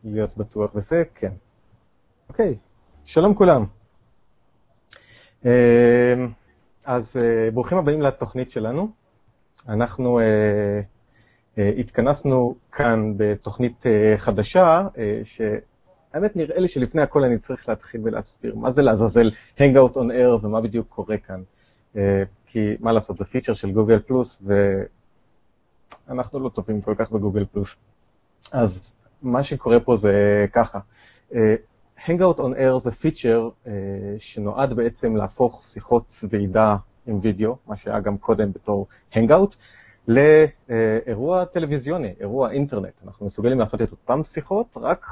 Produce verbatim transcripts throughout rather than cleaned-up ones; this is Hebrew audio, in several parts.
להיות בטוח בזה, כן. אוקיי, שלום כולם. אז ברוכים הבאים לתוכנית שלנו. אנחנו התכנסנו כאן בתוכנית חדשה, שהאמת נראה לי שלפני הכל אני צריך להתחיל ולהסביר מה זה לעזאזל Hangout on Air ומה בדיוק קורה כאן. כי מה לעשות, זה פיצ'ר של גוגל פלוס ואנחנו לא טובים כל כך בגוגל פלוס. אז מה שקורה פה זה ככה. Hangout on Air זה פיצ'ר שנועד בעצם להפוך שיחות ועידה עם וידאו, מה שהיה גם קודם בתור Hangout, לאירוע טלוויזיוני, אירוע אינטרנט. אנחנו מסוגלים לעשות את אותם שיחות, רק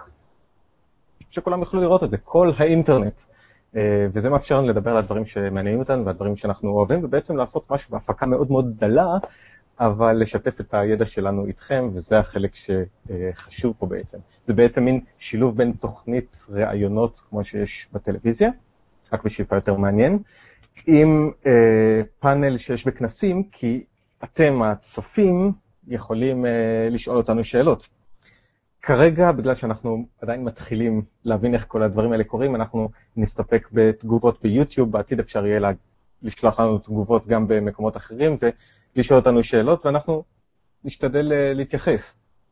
שכולם יוכלו לראות את זה, כל האינטרנט. וזה מאפשר לנו לדבר על הדברים שמעניינים אותנו והדברים שאנחנו אוהבים, ובעצם לעשות משהו בהפקה מאוד מאוד דלה, אבל לשתף את הידע שלנו איתכם, וזה החלק שחשוב פה בעצם. זה בעצם מין שילוב בין תוכנית ראיונות כמו שיש בטלוויזיה, רק בשאיפה יותר מעניין, עם אה, פאנל שיש בכנסים, כי אתם הצופים יכולים אה, לשאול אותנו שאלות. כרגע, בגלל שאנחנו עדיין מתחילים להבין איך כל הדברים האלה קורים, אנחנו נסתפק בתגובות ביוטיוב, בעתיד אפשר יהיה לה, לשלוח לנו תגובות גם במקומות אחרים, ולשאול אותנו שאלות, ואנחנו נשתדל אה, להתייחס.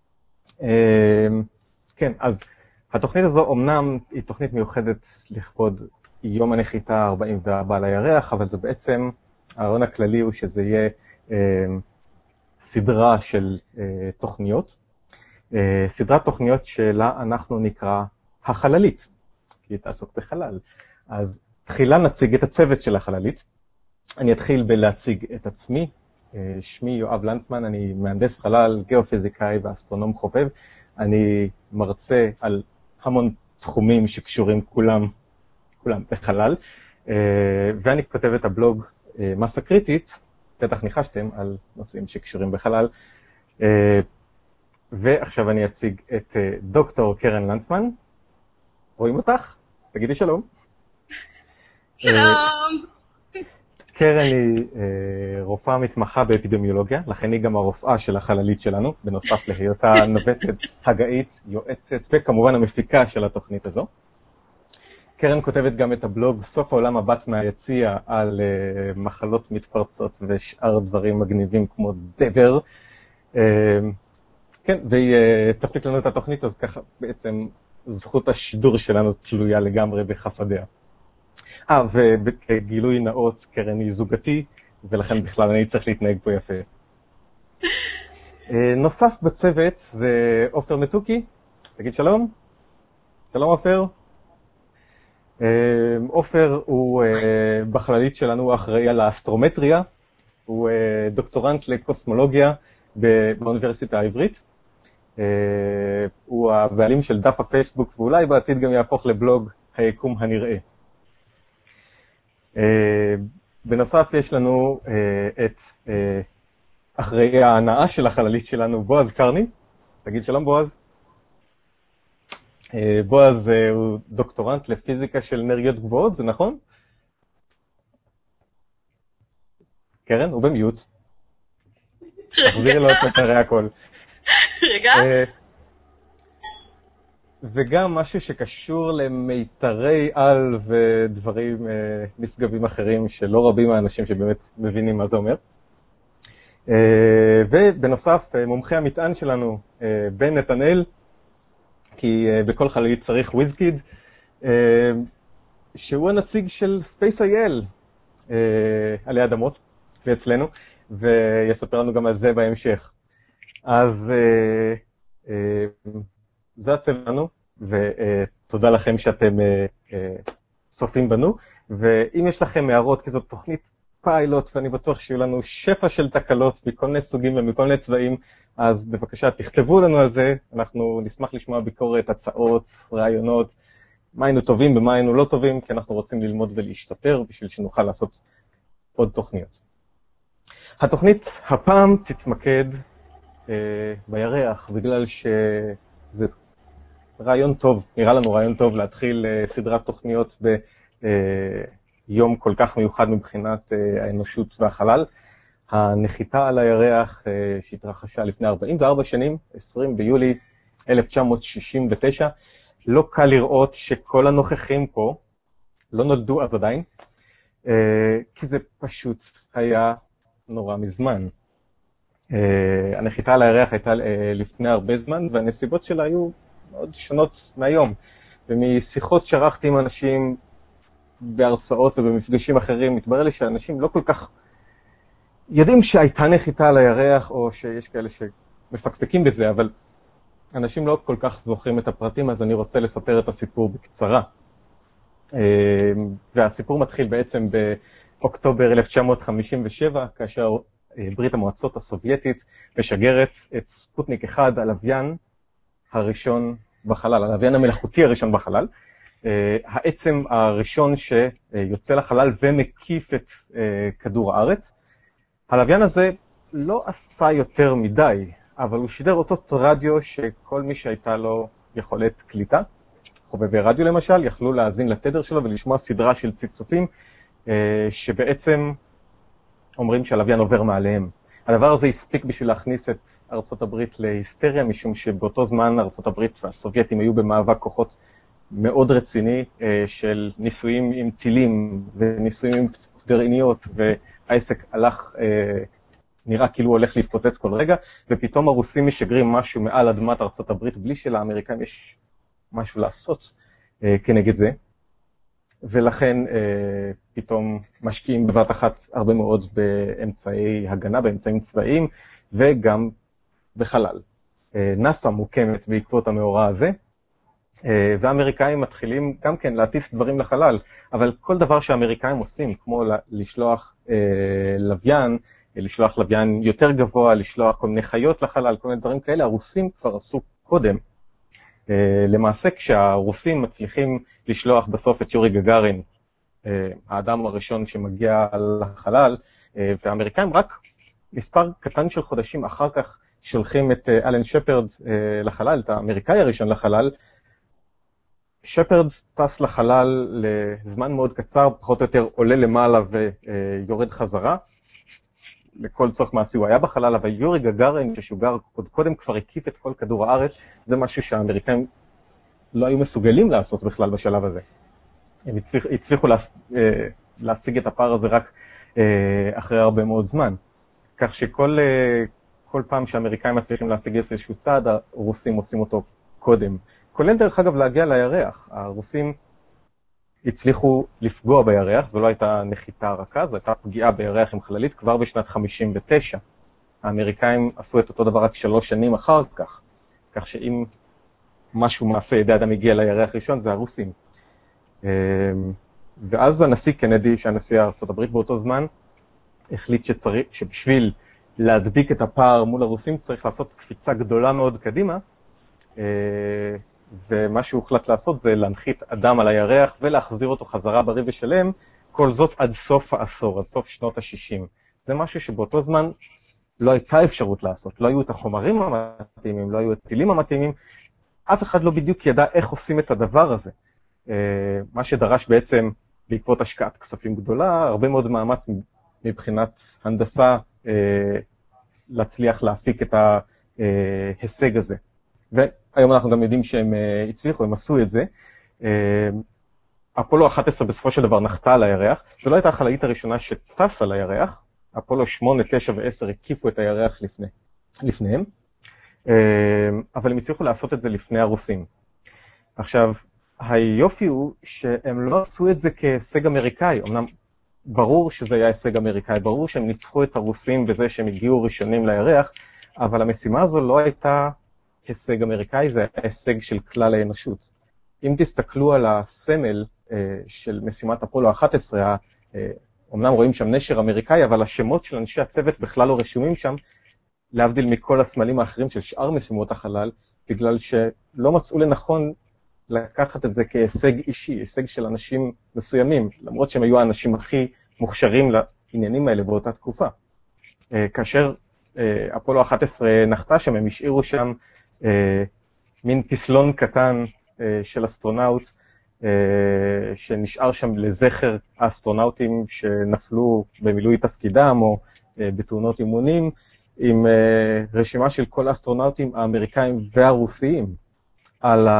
אה, כן, אז התוכנית הזו אומנם היא תוכנית מיוחדת לכבוד יום הנחיתה ארבעים וארבע לירח, אבל זה בעצם, הרעיון הכללי הוא שזה יהיה אה, סדרה של אה, תוכניות, אה, סדרת תוכניות שלה אנחנו נקרא החללית, כי היא תעסוק בחלל. אז תחילה נציג את הצוות של החללית. אני אתחיל בלהציג את עצמי. אה, שמי יואב לנצמן, אני מהנדס חלל, גיאופיזיקאי ואסטרונום חובב. אני מרצה על המון תחומים שקשורים כולם, כולם בחלל, ואני כותב את הבלוג מסה קריטית, בטח ניחשתם על נושאים שקשורים בחלל, ועכשיו אני אציג את דוקטור קרן לנצמן. רואים אותך? תגידי שלום. שלום. קרן היא רופאה מתמחה באפידמיולוגיה, לכן היא גם הרופאה של החללית שלנו, בנוסף להיותה נווטת, הגאית, יועצת וכמובן המפיקה של התוכנית הזו. קרן כותבת גם את הבלוג סוף העולם הבת מהיציע על מחלות מתפרצות ושאר דברים מגניבים כמו דבר. כן, והיא תפיק לנו את התוכנית, אז ככה בעצם זכות השידור שלנו תלויה לגמרי בחסדיה. אה, ובגילוי נאות, קרן היא זוגתי, ולכן בכלל אני צריך להתנהג פה יפה. נוסף בצוות זה עופר מתוקי. תגיד שלום. שלום עופר. עופר הוא בחללית שלנו, הוא אחראי על האסטרומטריה, הוא דוקטורנט לקוסמולוגיה באוניברסיטה העברית. הוא הבעלים של דף הפייסבוק, ואולי בעתיד גם יהפוך לבלוג היקום הנראה. בנוסף יש לנו את אחראי ההנאה של החללית שלנו, בועז קרני. תגיד שלום בועז. בועז הוא דוקטורנט לפיזיקה של אנרגיות גבוהות, זה נכון? קרן, הוא במיוט. תחזיר לו את מטרי הכל. רגע. וגם משהו שקשור למיתרי על ודברים נשגבים אחרים שלא רבים האנשים שבאמת מבינים מה זה אומר. ובנוסף, מומחי המטען שלנו, בן נתנאל, כי בכל חללית צריך וויזקיד, שהוא הנציג של ספייס איי אל עלי אדמות ואצלנו, ויספר לנו גם על זה בהמשך. אז זה הצלנו, ותודה לכם שאתם צופים בנו, ואם יש לכם הערות, כי זאת תוכנית פיילוט, ואני בטוח שיהיו לנו שפע של תקלות מכל מיני סוגים ומכל מיני צבעים, אז בבקשה תכתבו לנו על זה, אנחנו נשמח לשמוע ביקורת, הצעות, רעיונות, מה היינו טובים ומה היינו לא טובים, כי אנחנו רוצים ללמוד ולהשתפר בשביל שנוכל לעשות עוד תוכניות. התוכנית הפעם תתמקד אה, בירח, בגלל שזה רעיון טוב, נראה לנו רעיון טוב להתחיל אה, סדרת תוכניות ביום אה, כל כך מיוחד מבחינת אה, האנושות והחלל. הנחיתה על הירח אה, שהתרחשה לפני ארבעים וארבע שנים, עשרים ביולי אלף תשע מאות שישים ותשע. לא קל לראות שכל הנוכחים פה לא נולדו אז עדיין, כי זה פשוט היה נורא מזמן. הנחיתה על הירח הייתה לפני הרבה זמן, והנסיבות שלה היו מאוד שונות מהיום. ומשיחות שערכתי עם אנשים בהרצאות ובמפגשים אחרים, מתברר לי שאנשים לא כל כך יודעים שהייתה נחיתה על הירח, או שיש כאלה שמפקפקים בזה, אבל אנשים לא כל כך זוכרים את הפרטים, אז אני רוצה לספר את הסיפור בקצרה. והסיפור מתחיל בעצם באוקטובר אלף תשע מאות חמישים ושבע, כאשר ברית המועצות הסובייטית משגרת את ספוטניק אחד, הלוויין הראשון בחלל, הלוויין המלאכותי הראשון בחלל, העצם הראשון שיוצא לחלל ומקיף את כדור הארץ. הלוויין הזה לא עשה יותר מדי, אבל הוא שידר אותות רדיו שכל מי שהייתה לו יכולת קליטה, חובבי רדיו למשל, יכלו להאזין לתדר שלו ולשמוע סדרה של ציצופים שבעצם אומרים שהלוויין עובר מעליהם. הדבר הזה הספיק בשביל להכניס את ארצות הברית להיסטריה, משום שבאותו זמן ארצות הברית והסובייטים היו במאבק כוחות מאוד רציני של ניסויים עם טילים וניסויים עם גרעיניות, והעסק הלך, נראה כאילו הוא הולך להתפוצץ כל רגע, ופתאום הרוסים משגרים משהו מעל אדמת ארצות הברית בלי שלאמריקאים יש משהו לעשות כנגד זה, ולכן פתאום משקיעים בבת אחת הרבה מאוד באמצעי הגנה, באמצעים צבאיים, וגם בחלל. נאס"א מוקמת בעקבות המאורע הזה, והאמריקאים מתחילים גם כן להטיס דברים לחלל, אבל כל דבר שהאמריקאים עושים, כמו לשלוח לוויין, לשלוח לוויין יותר גבוה, לשלוח כל מיני חיות לחלל, כל מיני דברים כאלה, הרוסים כבר עשו קודם. למעשה כשהרוסים מצליחים לשלוח בסוף את יורי גגארין, האדם הראשון שמגיע לחלל, והאמריקאים רק מספר קטן של חודשים אחר כך שולחים את אלן שפרד לחלל, את האמריקאי הראשון לחלל. שפרד טס לחלל לזמן מאוד קצר, פחות או יותר עולה למעלה ויורד חזרה. לכל צורך מעשי הוא היה בחלל, אבל יורי גגארין ששוגר עוד קודם כבר הקיף את כל כדור הארץ, זה משהו שהאמריקאים לא היו מסוגלים לעשות בכלל בשלב הזה. הם הצליח, הצליחו לה, להשיג את הפער הזה רק אחרי הרבה מאוד זמן. כך שכל כל פעם שהאמריקאים מצליחים להשיג איזשהו צעד, הרוסים עושים אותו קודם. כולל דרך אגב להגיע לירח. הרוסים הצליחו לפגוע בירח, זו לא הייתה נחיתה רכה, זו הייתה פגיעה בירח עם חללית כבר בשנת חמישים ותשע. האמריקאים עשו את אותו דבר רק שלוש שנים אחר כך, כך שאם משהו מעשה ידי אדם הגיע לירח ראשון, זה הרוסים. ואז הנשיא קנדי, שהנשיא ארצות הברית באותו זמן, החליט שצריך, שבשביל להדביק את הפער מול הרוסים צריך לעשות קפיצה גדולה מאוד קדימה, ומה שהוא הוחלט לעשות זה להנחית אדם על הירח ולהחזיר אותו חזרה בריא ושלם, כל זאת עד סוף העשור, עד סוף שנות ה-שישים. זה משהו שבאותו זמן לא הייתה אפשרות לעשות, לא היו את החומרים המתאימים, לא היו את הטילים המתאימים, אף אחד לא בדיוק ידע איך עושים את הדבר הזה. מה שדרש בעצם בעקבות השקעת כספים גדולה, הרבה מאוד מאמץ מבחינת הנדסה להצליח להפיק את ההישג הזה. והיום אנחנו גם יודעים שהם הצליחו, הם עשו את זה. אפולו אחת עשרה בסופו של דבר נחתה על הירח, זו לא הייתה החללית הראשונה שטסה על הירח, אפולו שמונה, תשע ועשר הקיפו את הירח לפני, לפניהם, אבל הם הצליחו לעשות את זה לפני הרוסים. עכשיו, היופי הוא שהם לא עשו את זה כהישג אמריקאי, אמנם ברור שזה היה הישג אמריקאי, ברור שהם ניצחו את הרוסים בזה שהם הגיעו ראשונים לירח, אבל המשימה הזו לא הייתה הישג אמריקאי, זה הישג של כלל האנושות. אם תסתכלו על הסמל של משימת אפולו אחת עשרה, אמנם רואים שם נשר אמריקאי, אבל השמות של אנשי הצוות בכלל לא רשומים שם, להבדיל מכל הסמלים האחרים של שאר משימות החלל, בגלל שלא מצאו לנכון לקחת את זה כהישג אישי, הישג של אנשים מסוימים, למרות שהם היו האנשים הכי מוכשרים לעניינים האלה באותה תקופה. כאשר אפולו אחת עשרה נחתה שם, הם השאירו שם מין פסלון קטן של אסטרונאוט, שנשאר שם לזכר האסטרונאוטים שנפלו במילוי תפקידם או בתאונות אימונים, עם רשימה של כל האסטרונאוטים האמריקאים והרוסיים על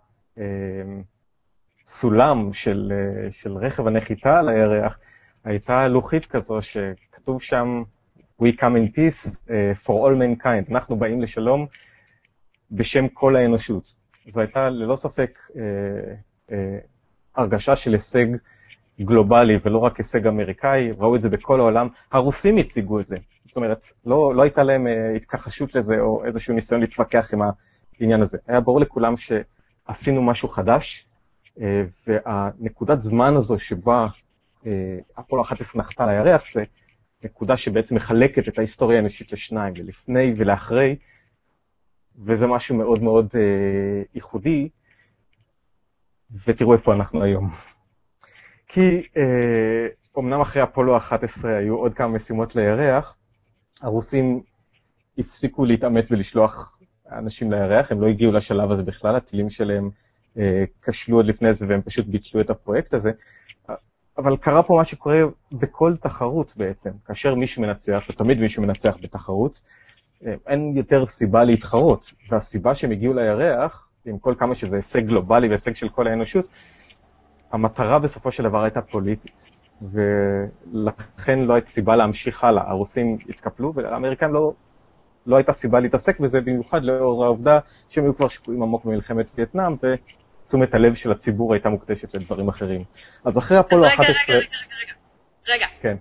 הסולם של, של רכב הנחיתה על הירח. הייתה לוחית כזו שכתוב שם We come in peace uh, for all mankind, אנחנו באים לשלום בשם כל האנושות. זו הייתה ללא ספק uh, uh, הרגשה של הישג גלובלי ולא רק הישג אמריקאי, ראו את זה בכל העולם, הרוסים הציגו את זה, זאת אומרת, לא, לא הייתה להם uh, התכחשות לזה או איזשהו ניסיון להתווכח עם העניין הזה. היה ברור לכולם שעשינו משהו חדש, uh, והנקודת זמן הזו שבה uh, אפולו אחת עשרה נחתה על הירח, זה נקודה שבעצם מחלקת את ההיסטוריה האנושית לשניים, ולפני ולאחרי, וזה משהו מאוד מאוד אה, ייחודי, ותראו איפה אנחנו היום. כי אה, אמנם אחרי אפולו אחת עשרה היו עוד כמה משימות לירח, הרוסים הפסיקו להתאמץ ולשלוח אנשים לירח, הם לא הגיעו לשלב הזה בכלל, הטילים שלהם אה, כשלו עוד לפני זה והם פשוט ביטלו את הפרויקט הזה, אבל קרה פה מה שקורה בכל תחרות בעצם, כאשר מישהו מנצח, ותמיד מישהו מנצח בתחרות, אין יותר סיבה להתחרות, והסיבה שהם הגיעו לירח, עם כל כמה שזה הישג גלובלי והישג של כל האנושות, המטרה בסופו של דבר הייתה פוליטית, ולכן לא הייתה סיבה להמשיך הלאה, הרוסים התקפלו, ולאמריקאים לא, לא הייתה סיבה להתעסק בזה, במיוחד לאור העובדה שהם היו כבר שקועים עמוק במלחמת וייטנאם, ו... תשומת הלב של הציבור הייתה מוקדשת לדברים אחרים. אז אחרי אפולו אחת עשרה... רגע, רגע, רגע, רגע. כן.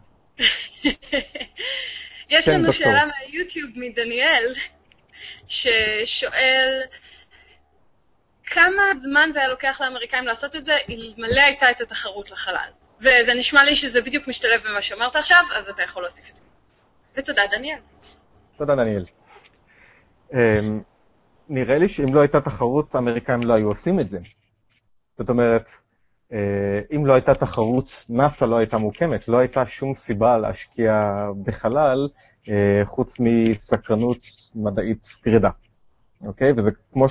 יש לנו שאלה מהיוטיוב מדניאל, ששואל כמה זמן זה היה לוקח לאמריקאים לעשות את זה, אלמלא הייתה את התחרות לחלל. וזה נשמע לי שזה בדיוק משתלב במה שאמרת עכשיו, אז אתה יכול להוסיף את זה. ותודה, דניאל. תודה, דניאל. נראה לי שאם לא הייתה תחרות, האמריקאים לא היו עושים את זה. זאת אומרת, אם לא הייתה תחרות, נאסא לא הייתה מוקמת, לא הייתה שום סיבה להשקיע בחלל, חוץ מסקרנות מדעית גרידא. אוקיי? וזה כמו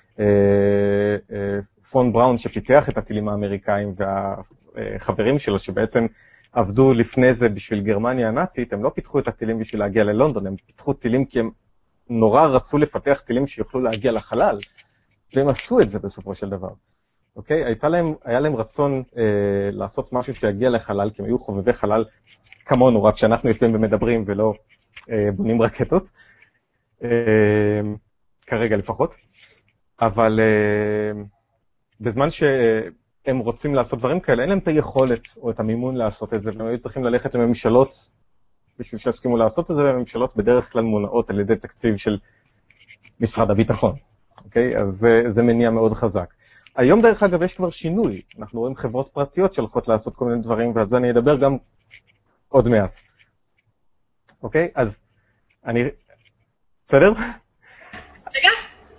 שפון בראון שפיתח את הטילים האמריקאים והחברים שלו, שבעצם עבדו לפני זה בשביל גרמניה הנאצית, הם לא פיתחו את הטילים בשביל להגיע ללונדון, הם פיתחו טילים כי הם נורא רצו לפתח טילים שיוכלו להגיע לחלל, והם עשו את זה בסופו של דבר. אוקיי? הייתה להם, היה להם רצון אה, לעשות משהו שיגיע לחלל, כי הם היו חובבי חלל כמונו, רק שאנחנו יושבים ומדברים ולא אה, בונים רקטות, אה, כרגע לפחות. אבל אה, בזמן שהם רוצים לעשות דברים כאלה, אין להם את היכולת או את המימון לעשות את זה, והם היו צריכים ללכת לממשלות בשביל שיסכימו לעשות את זה, והממשלות בדרך כלל מונעות על ידי תקציב של משרד הביטחון. אוקיי? אז זה, זה מניע מאוד חזק. היום דרך אגב יש כבר שינוי, אנחנו רואים חברות פרטיות שהולכות לעשות כל מיני דברים, ועל זה אני אדבר גם עוד מעט. אוקיי? אז אני... בסדר? רגע.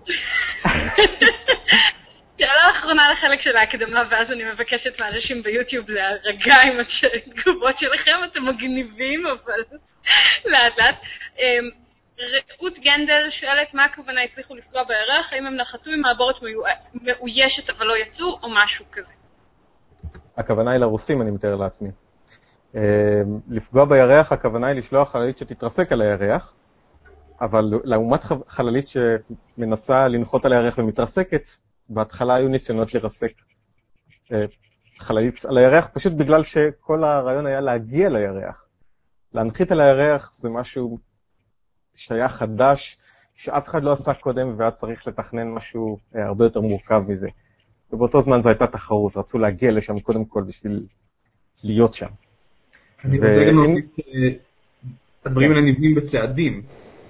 שאלה אחרונה לחלק של ההקדמה, ואז אני מבקשת מאנשים ביוטיוב להירגע עם התגובות שלכם, אתם מגניבים, אבל לאט לאט. רעות גנדל שואלת מה הכוונה הצליחו לפגוע בירח, האם הם נחתו עם מעבורת מאוישת אבל לא יצאו, או משהו כזה. הכוונה היא לרוסים, אני מתאר לעצמי. לפגוע בירח, הכוונה היא לשלוח חללית שתתרסק על הירח, אבל לעומת חללית שמנסה לנחות על הירח ומתרסקת, בהתחלה היו ניסיונות לרסק חללית על הירח, פשוט בגלל שכל הרעיון היה להגיע לירח. להנחית על הירח זה משהו שהיה חדש, שאף אחד לא עשה קודם, והיה צריך לתכנן משהו הרבה יותר מורכב מזה. ובאותו זמן זו הייתה תחרות, רצו להגיע לשם קודם כל בשביל להיות שם. אני רוצה גם להוסיף שהדברים האלה נבנים בצעדים.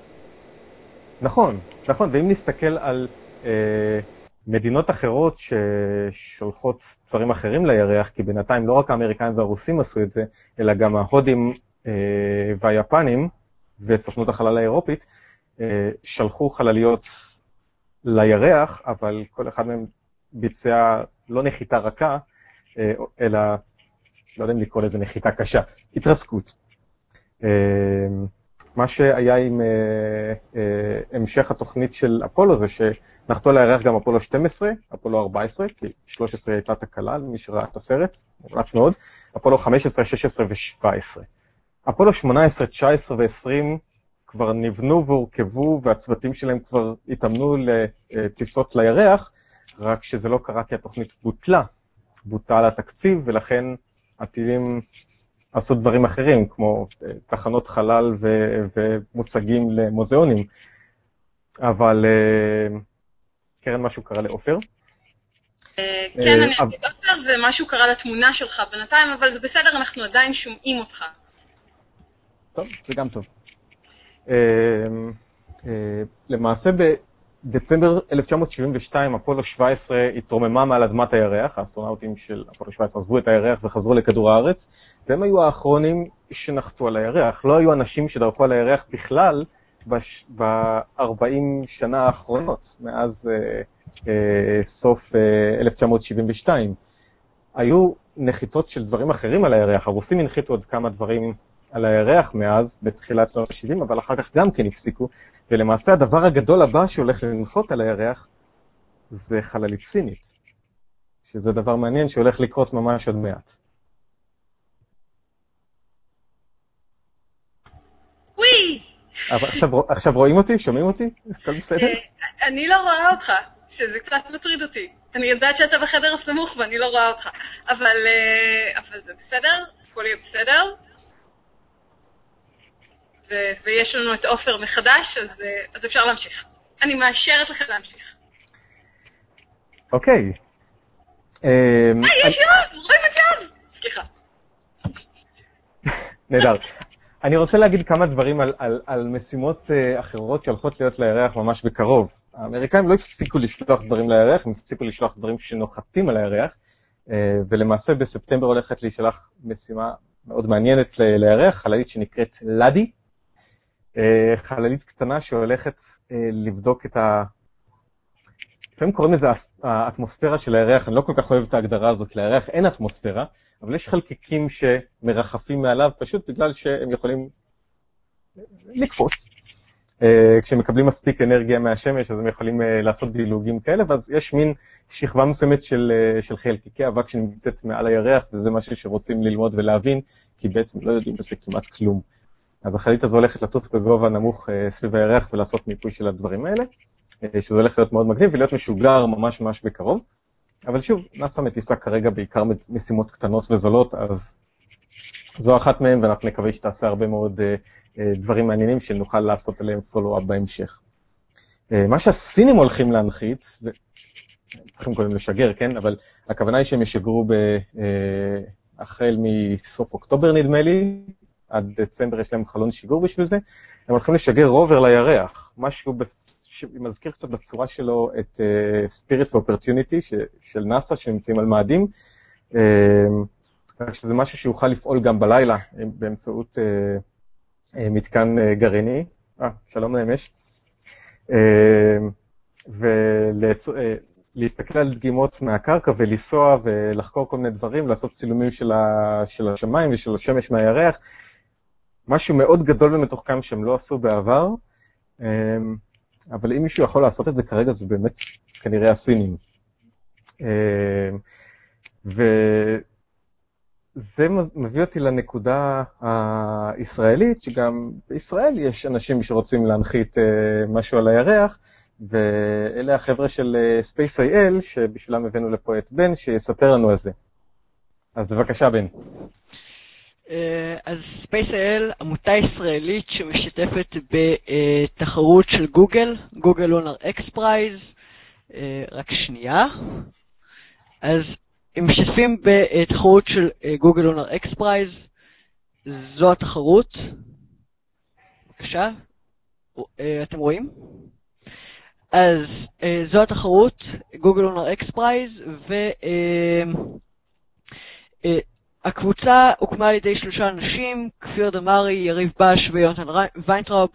נכון, נכון, ואם נסתכל על אה, מדינות אחרות ששולחות דברים אחרים לירח, כי בינתיים לא רק האמריקאים והרוסים עשו את זה, אלא גם ההודים אה, והיפנים וסוכנות החלל האירופית, אה, שלחו חלליות לירח, אבל כל אחד מהם ביצע לא נחיתה רכה, אה, אלא, לא יודע אם לקרוא לזה נחיתה קשה, התרסקות. אה, מה שהיה עם אה, אה, המשך התוכנית של אפולו זה שנחתו לירח גם אפולו שתים עשרה, אפולו ארבע עשרה, כי שלוש עשרה הייתה תקלה, מי שראה את הסרט, מומלץ מאוד, אפולו חמש עשרה, שש עשרה ו-שבע עשרה. אפולו שמונה עשרה, תשע עשרה ו-עשרים כבר נבנו והורכבו והצוותים שלהם כבר התאמנו לטיסות לירח, רק שזה לא קרה כי התוכנית בוטלה, בוטל התקציב, ולכן הטילים עשו דברים אחרים, כמו תחנות חלל ו- ומוצגים למוזיאונים. אבל קרן, משהו קרה לאופר? כן, אני אגיד אופר, ומשהו קרה לתמונה שלך בינתיים, אבל זה בסדר, אנחנו עדיין שומעים אותך. טוב, זה גם טוב. למעשה בדצמבר אלף תשע מאות שבעים ושתיים אפולו שבע עשרה התרוממה מעל אדמת הירח, האסטרונאוטים של אפולו שבע עשרה עזבו את הירח וחזרו לכדור הארץ, והם היו האחרונים שנחתו על הירח. לא היו אנשים שדרכו על הירח בכלל ב-ארבעים שנה האחרונות, מאז אה, אה, סוף אה, אלף תשע מאות שבעים ושתיים. היו נחיתות של דברים אחרים על הירח, הרוסים הנחיתו עוד כמה דברים על הירח מאז, בתחילת שנות ה-שבעים, אבל אחר כך גם כן הפסיקו, ולמעשה הדבר הגדול הבא שהולך לנחות על הירח זה חללית סינית, שזה דבר מעניין שהולך לקרות ממש עוד מעט. וואי! אבל עכשיו, עכשיו רואים אותי? שומעים אותי? הכל בסדר? אני לא רואה אותך, שזה קצת מטריד אותי. אני יודעת שאתה בחדר הסמוך ואני לא רואה אותך, אבל, אבל זה בסדר, הכל יהיה בסדר. ו- ויש לנו את אופר מחדש, אז, אז אפשר להמשיך. אני מאשרת לכם להמשיך. אוקיי. אה, יש יום! רואים את יום! סליחה. נהדר. אני רוצה להגיד כמה דברים על, על, על משימות uh, אחרות שהולכות להיות לירח ממש בקרוב. האמריקאים לא הפסיקו לשלוח דברים לירח, הם הפסיקו לשלוח דברים שנוחתים על הירח, uh, ולמעשה בספטמבר הולכת להישלח משימה מאוד מעניינת ל- לירח, חללית שנקראת לדי, uh, חללית קטנה שהולכת uh, לבדוק את ה... לפעמים קוראים לזה האטמוספירה של הירח, אני לא כל כך אוהב את ההגדרה הזאת, לירח אין אטמוספירה, אבל יש חלקיקים שמרחפים מעליו פשוט בגלל שהם יכולים לקפוץ. כשהם מקבלים מספיק אנרגיה מהשמש, אז הם יכולים לעשות דילוגים כאלה, ואז יש מין שכבה מסוימת של, של חלקיקי אבק שנמצאת מעל הירח, וזה משהו שרוצים ללמוד ולהבין, כי בעצם לא יודעים בזה כמעט כלום. אז החללית הזו הולכת לטוס בגובה נמוך סביב הירח ולעשות מיפוי של הדברים האלה, שזה הולך להיות מאוד מגניב ולהיות משוגר ממש ממש בקרוב. אבל שוב, נאס"א מטיסה כרגע בעיקר משימות קטנות וזולות, אז זו אחת מהן, ואנחנו נקווה שתעשה הרבה מאוד uh, uh, דברים מעניינים שנוכל לעשות עליהם פולו-אפ בהמשך. Uh, מה שהסינים הולכים להנחית, צריכים קודם לשגר, כן? אבל הכוונה היא שהם ישגרו ב, uh, החל מסוף אוקטובר נדמה לי, עד דצמבר יש להם חלון שיגור בשביל זה, הם הולכים לשגר רובר לירח, משהו ב... שמזכיר קצת בצורה שלו את uh, Spirit Opportunity ש, של נאס"א שנמצאים על מאדים, uh, שזה משהו שיוכל לפעול גם בלילה באמצעות uh, uh, מתקן uh, גרעיני. אה, שלום נמש. Uh, ולהסתכל uh, על דגימות מהקרקע ולנסוע ולחקור כל מיני דברים, לעשות צילומים של, ה, של השמיים ושל השמש מהירח, משהו מאוד גדול ומתוחכם שהם לא עשו בעבר, uh, אבל אם מישהו יכול לעשות את זה כרגע, זה באמת כנראה הסינים. וזה מביא אותי לנקודה הישראלית, שגם בישראל יש אנשים שרוצים להנחית משהו על הירח, ואלה החבר'ה של Space איי אל, שבשבילם הבאנו לפה את בן, שיספר לנו על זה. אז בבקשה, בן. אז Space איי אל, עמותה ישראלית שמשתפת בתחרות של גוגל, גוגל לונר אקס פרייז, רק שנייה. אז הם משתפים בתחרות של גוגל לונר אקס פרייז, זו התחרות. בבקשה, אתם רואים? אז זו התחרות, גוגל לונר אקס פרייז, ו... הקבוצה הוקמה על ידי שלושה אנשים, כפיר דמרי, יריב בש ויונתן ויינטראוב.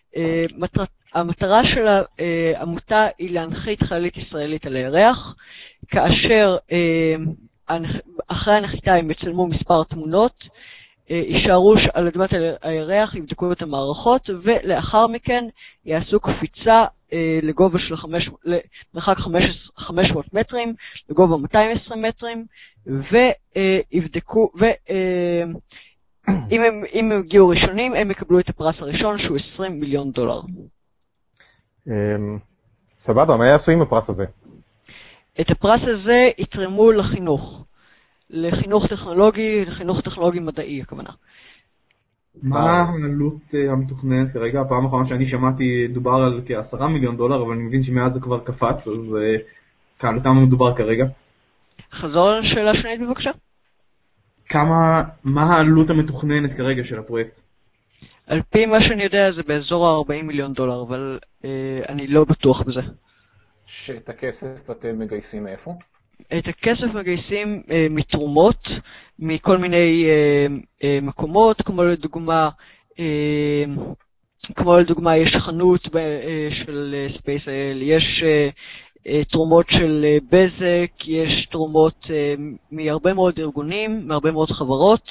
המטרה של העמותה היא להנחית חללית ישראלית על הירח, כאשר אחרי הנחיתה הם יצלמו מספר תמונות, יישארו על אדמת הירח, יבדקו את המערכות, ולאחר מכן יעשו קפיצה לגובה של מרחק חמש מאות מטרים, לגובה מאתיים ועשרים מטרים, ויבדקו, אם הם, אם הם הגיעו ראשונים, הם יקבלו את הפרס הראשון, שהוא עשרים מיליון דולר. סבבה, מה יעשו עם הפרס הזה? את הפרס הזה יתרמו לחינוך. לחינוך טכנולוגי, לחינוך טכנולוגי מדעי, הכוונה. מה העלות המתוכננת כרגע? הפעם האחרונה שאני שמעתי דובר על כעשרה מיליון דולר, אבל אני מבין שמאז זה כבר קפץ, אז על כמה מדובר כרגע? חזור לשאלה שנית בבקשה. כמה, מה העלות המתוכננת כרגע של הפרויקט? על פי מה שאני יודע זה באזור ה-ארבעים מיליון דולר, אבל אה, אני לא בטוח בזה. שאת הכסף אתם מגייסים מאיפה? את הכסף מגייסים אה, מתרומות, מכל מיני אה, אה, מקומות, כמו לדוגמה, אה, כמו לדוגמה יש חנות ב, אה, של SpaceIL, יש אה, אה, תרומות של אה, בזק, יש תרומות אה, מהרבה מאוד ארגונים, מהרבה מאוד חברות,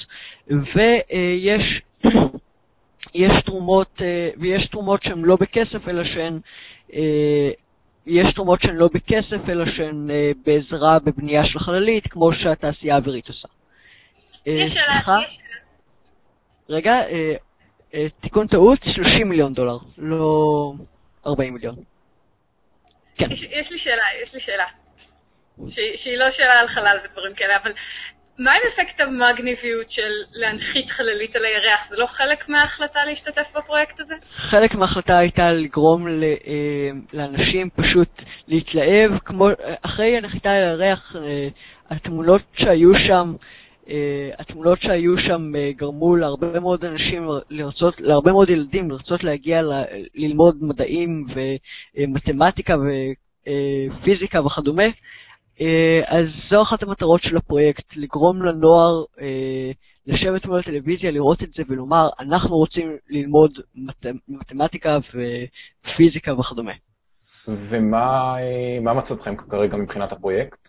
ויש אה, יש תרומות, אה, ויש תרומות שהן לא בכסף, אלא שהן אה, יש תרומות שהן לא בכסף, אלא שהן אה, בעזרה בבנייה של חללית, כמו שהתעשייה האווירית עושה. יש שאלה, רגע, אה, אה, תיקון טעות, שלושים מיליון דולר, לא ארבעים מיליון. כן. יש, יש לי שאלה, יש לי שאלה. ש, שהיא לא שאלה על חלל ודברים כאלה, אבל מה עם אפקט המגניביות של להנחית חללית על הירח? זה לא חלק מההחלטה להשתתף בפרויקט הזה? חלק מההחלטה הייתה לגרום לאנשים פשוט להתלהב, כמו אחרי הנחיתה על הירח, התמונות שהיו שם, התמונות שהיו שם גרמו להרבה מאוד אנשים לרצות, להרבה מאוד ילדים לרצות להגיע ל, ללמוד מדעים ומתמטיקה ופיזיקה וכדומה. אז זו אחת המטרות של הפרויקט, לגרום לנוער לשבת מול הטלוויזיה, לראות את זה ולומר, אנחנו רוצים ללמוד מתמטיקה ופיזיקה וכדומה. ומה מה מצבכם כרגע מבחינת הפרויקט?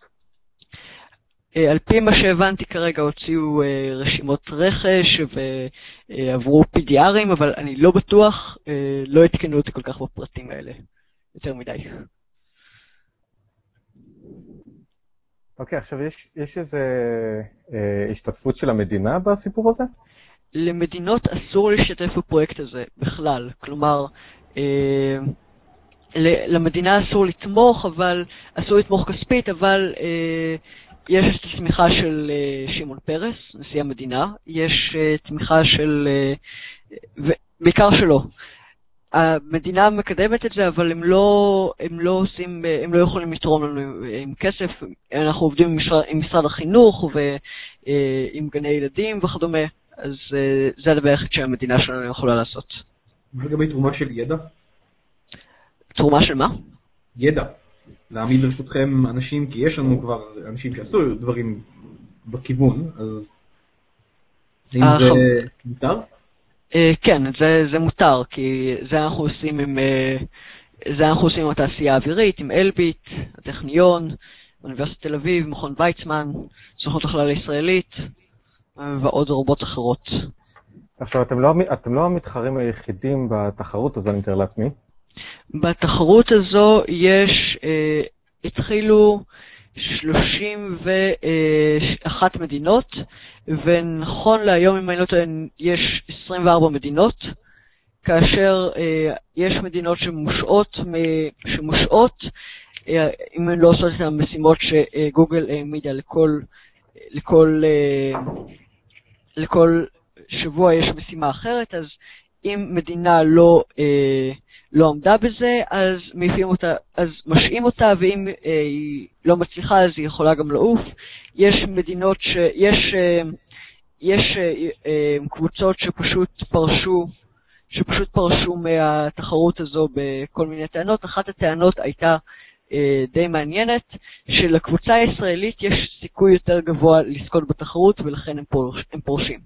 על פי מה שהבנתי כרגע הוציאו רשימות רכש ועברו פי די ארים, אבל אני לא בטוח, לא התקנו אותי כל כך בפרטים האלה, יותר מדי. אוקיי, עכשיו יש, יש איזו אה, השתתפות של המדינה בסיפור הזה? למדינות אסור להשתתף בפרויקט הזה בכלל, כלומר, אה, למדינה אסור לתמוך, אבל אסור לתמוך כספית, אבל אה, יש את התמיכה של אה, שמעון פרס, נשיא המדינה, יש אה, תמיכה של, אה, בעיקר שלו. המדינה מקדמת את זה, אבל הם לא, הם לא עושים, הם לא יכולים לתרום לנו עם כסף. אנחנו עובדים עם משרד, עם משרד החינוך ועם גני ילדים וכדומה, אז זה הדבר היחיד שהמדינה שלנו יכולה לעשות. מה לגבי תרומה של ידע? תרומה של מה? ידע. להעמיד לרשותכם אנשים, כי יש לנו כבר אנשים שעשו דברים בכיוון, אז האם זה מותר? כן, זה, זה מותר, כי זה אנחנו עושים עם, זה אנחנו עושים עם התעשייה האווירית, עם אלביט, הטכניון, אוניברסיטת תל אביב, מכון ויצמן, סוכנות החלל הישראלית, ועוד רבות אחרות. עכשיו, אתם לא, אתם לא המתחרים היחידים בתחרות הזו, אני מתאר לעצמי. בתחרות הזו יש, אה, התחילו שלושים ואחת מדינות, ונכון להיום, אם אני לא טועה, יש עשרים וארבע מדינות, כאשר אה, יש מדינות שמושעות, שמושעות אה, אם הן לא עושות את המשימות שגוגל העמידה לכל, לכל, אה, לכל שבוע יש משימה אחרת, אז אם מדינה לא, אה, לא עמדה בזה, אז מעיפים אותה, אז משעים אותה, ואם אה, היא לא מצליחה, אז היא יכולה גם לעוף. יש מדינות שיש, אה, יש אה, אה, קבוצות שפשוט פרשו, שפשוט פרשו מהתחרות הזו בכל מיני טענות. אחת הטענות הייתה אה, די מעניינת, שלקבוצה הישראלית יש סיכוי יותר גבוה לזכות בתחרות, ולכן הם, פורש, הם פורשים.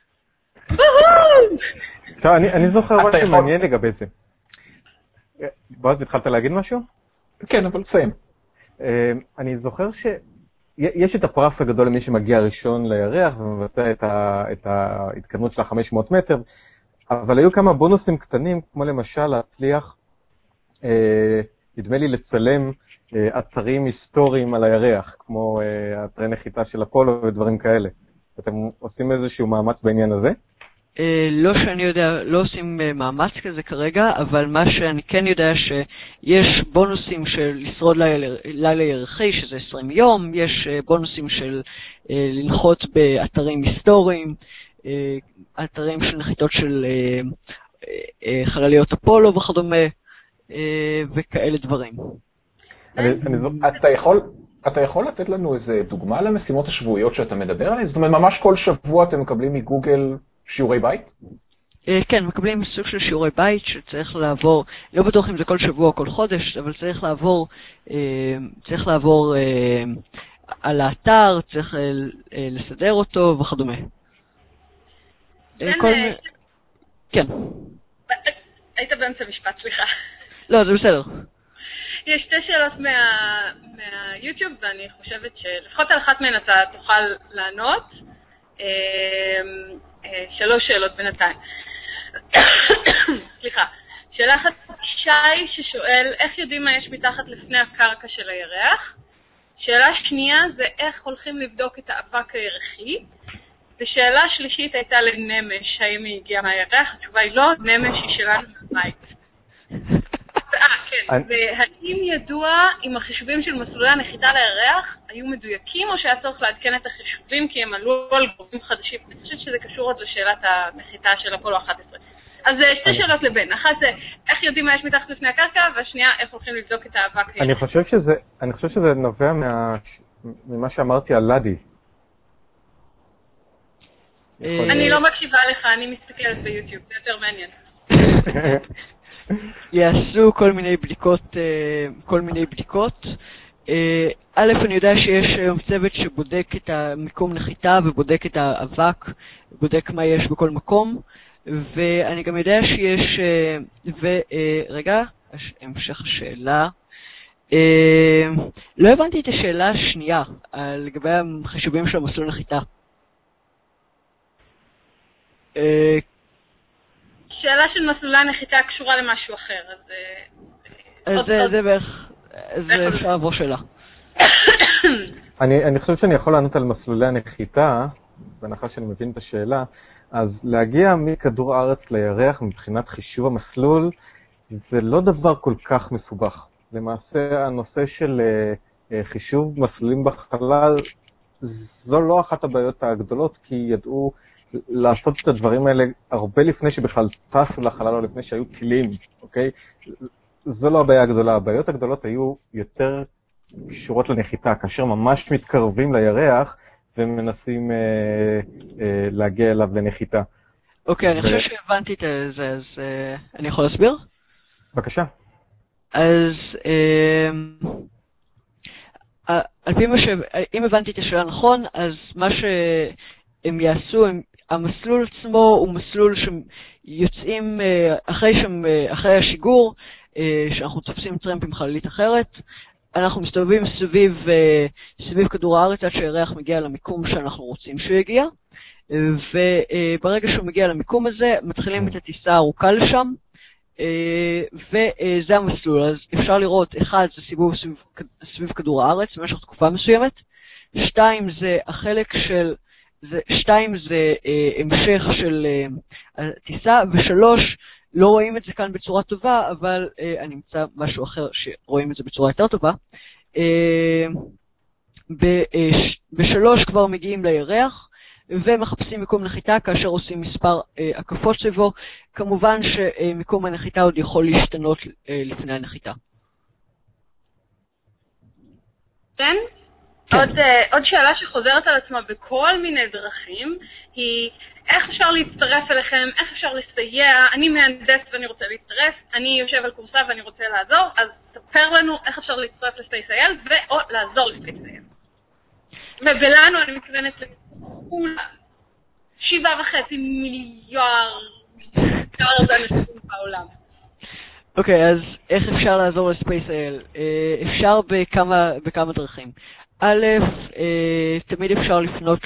עכשיו, אני, אני זוכר משהו מעניין לגבי זה. בועז, התחלת להגיד משהו? כן, אבל תסיים. אני זוכר שיש את הפרס הגדול למי שמגיע ראשון לירח ומבצע את, ה, את ההתקדמות של ה-חמש מאות מטר, אבל היו כמה בונוסים קטנים, כמו למשל להצליח, נדמה לי לצלם אתרים היסטוריים על הירח, כמו אתרי נחיתה של אפולו ודברים כאלה. אתם עושים איזשהו מאמץ בעניין הזה? לא שאני יודע, לא עושים מאמץ כזה כרגע, אבל מה שאני כן יודע שיש בונוסים של לשרוד לילה ירחי, שזה עשרים יום, יש בונוסים של לנחות באתרים היסטוריים, אתרים של נחיתות של חלליות אפולו וכדומה, וכאלה דברים. אתה יכול... אתה יכול לתת לנו איזה דוגמה למשימות השבועיות שאתה מדבר עליהן? זאת אומרת, ממש כל שבוע אתם מקבלים מגוגל שיעורי בית? כן, מקבלים סוג של שיעורי בית שצריך לעבור, לא בטוח אם זה כל שבוע או כל חודש, אבל צריך לעבור, צריך לעבור על האתר, צריך לסדר אותו וכדומה. כן. היית באמצע משפט, סליחה. לא, זה בסדר. יש שתי שאלות מהיוטיוב, ואני חושבת שלפחות על אחת מהן אתה תוכל לענות. שלוש שאלות בינתיים. סליחה. שאלה אחת, שי ששואל, איך יודעים מה יש מתחת לפני הקרקע של הירח? שאלה שנייה זה איך הולכים לבדוק את האבק הירחי. ושאלה שלישית הייתה לנמש, האם היא הגיעה מהירח? התשובה היא לא, נמש היא שלנו בבית. אה, כן. והאם ידוע אם החישובים של מסלולי הנחיתה לירח היו מדויקים, או שהיה צריך לעדכן את החישובים כי הם עלו על גורמים חדשים? אני חושבת שזה קשור עוד לשאלת הנחיתה של אפולו אחת עשרה. אז שתי שאלות לבן. אחת זה איך יודעים מה יש מתחת לפני הקרקע, והשנייה איך הולכים לבדוק את האבק. אני חושב שזה, אני חושב שזה נובע ממה שאמרתי על לדי. אני לא מקשיבה לך, אני מסתכלת ביוטיוב, זה יותר מעניין. יעשו כל מיני בדיקות, כל מיני בדיקות. א', אני יודע שיש היום צוות שבודק את המיקום נחיתה ובודק את האבק, בודק מה יש בכל מקום, ואני גם יודע שיש, ורגע, המשך השאלה. לא הבנתי את השאלה השנייה, לגבי החישובים של המסלול נחיתה. שאלה של מסלולי הנחיתה קשורה למשהו אחר, אז... אז זה בערך, זה אפשר לעבור שאלה. אני חושב שאני יכול לענות על מסלולי הנחיתה, בהנחה שאני מבין את השאלה, אז להגיע מכדור הארץ לירח מבחינת חישוב המסלול, זה לא דבר כל כך מסובך. למעשה, הנושא של חישוב מסלולים בחלל, זו לא אחת הבעיות הגדולות, כי ידעו לעשות את הדברים האלה הרבה לפני שבכלל טסו לחלל או לפני שהיו טילים, אוקיי? זו לא הבעיה הגדולה. הבעיות הגדולות היו יותר קשורות לנחיתה, כאשר ממש מתקרבים לירח ומנסים אה, אה, להגיע אליו לנחיתה. אוקיי, אני חושב שהבנתי את זה, אז אה, אני יכול להסביר? בבקשה. אז אה, על פי מה ש... אם הבנתי את השאלה נכון, אז מה שהם יעשו, הם... המסלול עצמו הוא מסלול שיוצאים אחרי, שם, אחרי השיגור, שאנחנו תופסים טרמפ עם חללית אחרת, אנחנו מסתובבים סביב, סביב כדור הארץ עד שהירח מגיע למיקום שאנחנו רוצים שהוא יגיע, וברגע שהוא מגיע למיקום הזה, מתחילים את הטיסה הארוכה לשם, וזה המסלול. אז אפשר לראות, אחד זה סיבוב סביב, סביב כדור הארץ במשך תקופה מסוימת, שתיים זה החלק של זה, שתיים זה אה, המשך של אה, הטיסה, ושלוש, לא רואים את זה כאן בצורה טובה, אבל אה, אני אמצא משהו אחר שרואים את זה בצורה יותר טובה. אה, ב, אה, ש, בשלוש כבר מגיעים לירח, ומחפשים מיקום נחיתה כאשר עושים מספר אה, הקפות סביבו. כמובן שמיקום הנחיתה עוד יכול להשתנות אה, לפני הנחיתה. כן? כן. עוד, uh, עוד שאלה שחוזרת על עצמה בכל מיני דרכים היא איך אפשר להצטרף אליכם, איך אפשר לסייע. אני מהנדס ואני רוצה להצטרף, אני יושב על קורסה ואני רוצה לעזור, אז תספר לנו איך אפשר להצטרף לספייס.איי.אל ואו לעזור לספייס.איי.אל. ובלנו אני מתכוונת לכולה שבעה וחצי מיליארד מיליארד אנשים בעולם. אוקיי, אז איך אפשר לעזור לספייס.איי.אל? אפשר בכמה, בכמה דרכים. א', תמיד אפשר לפנות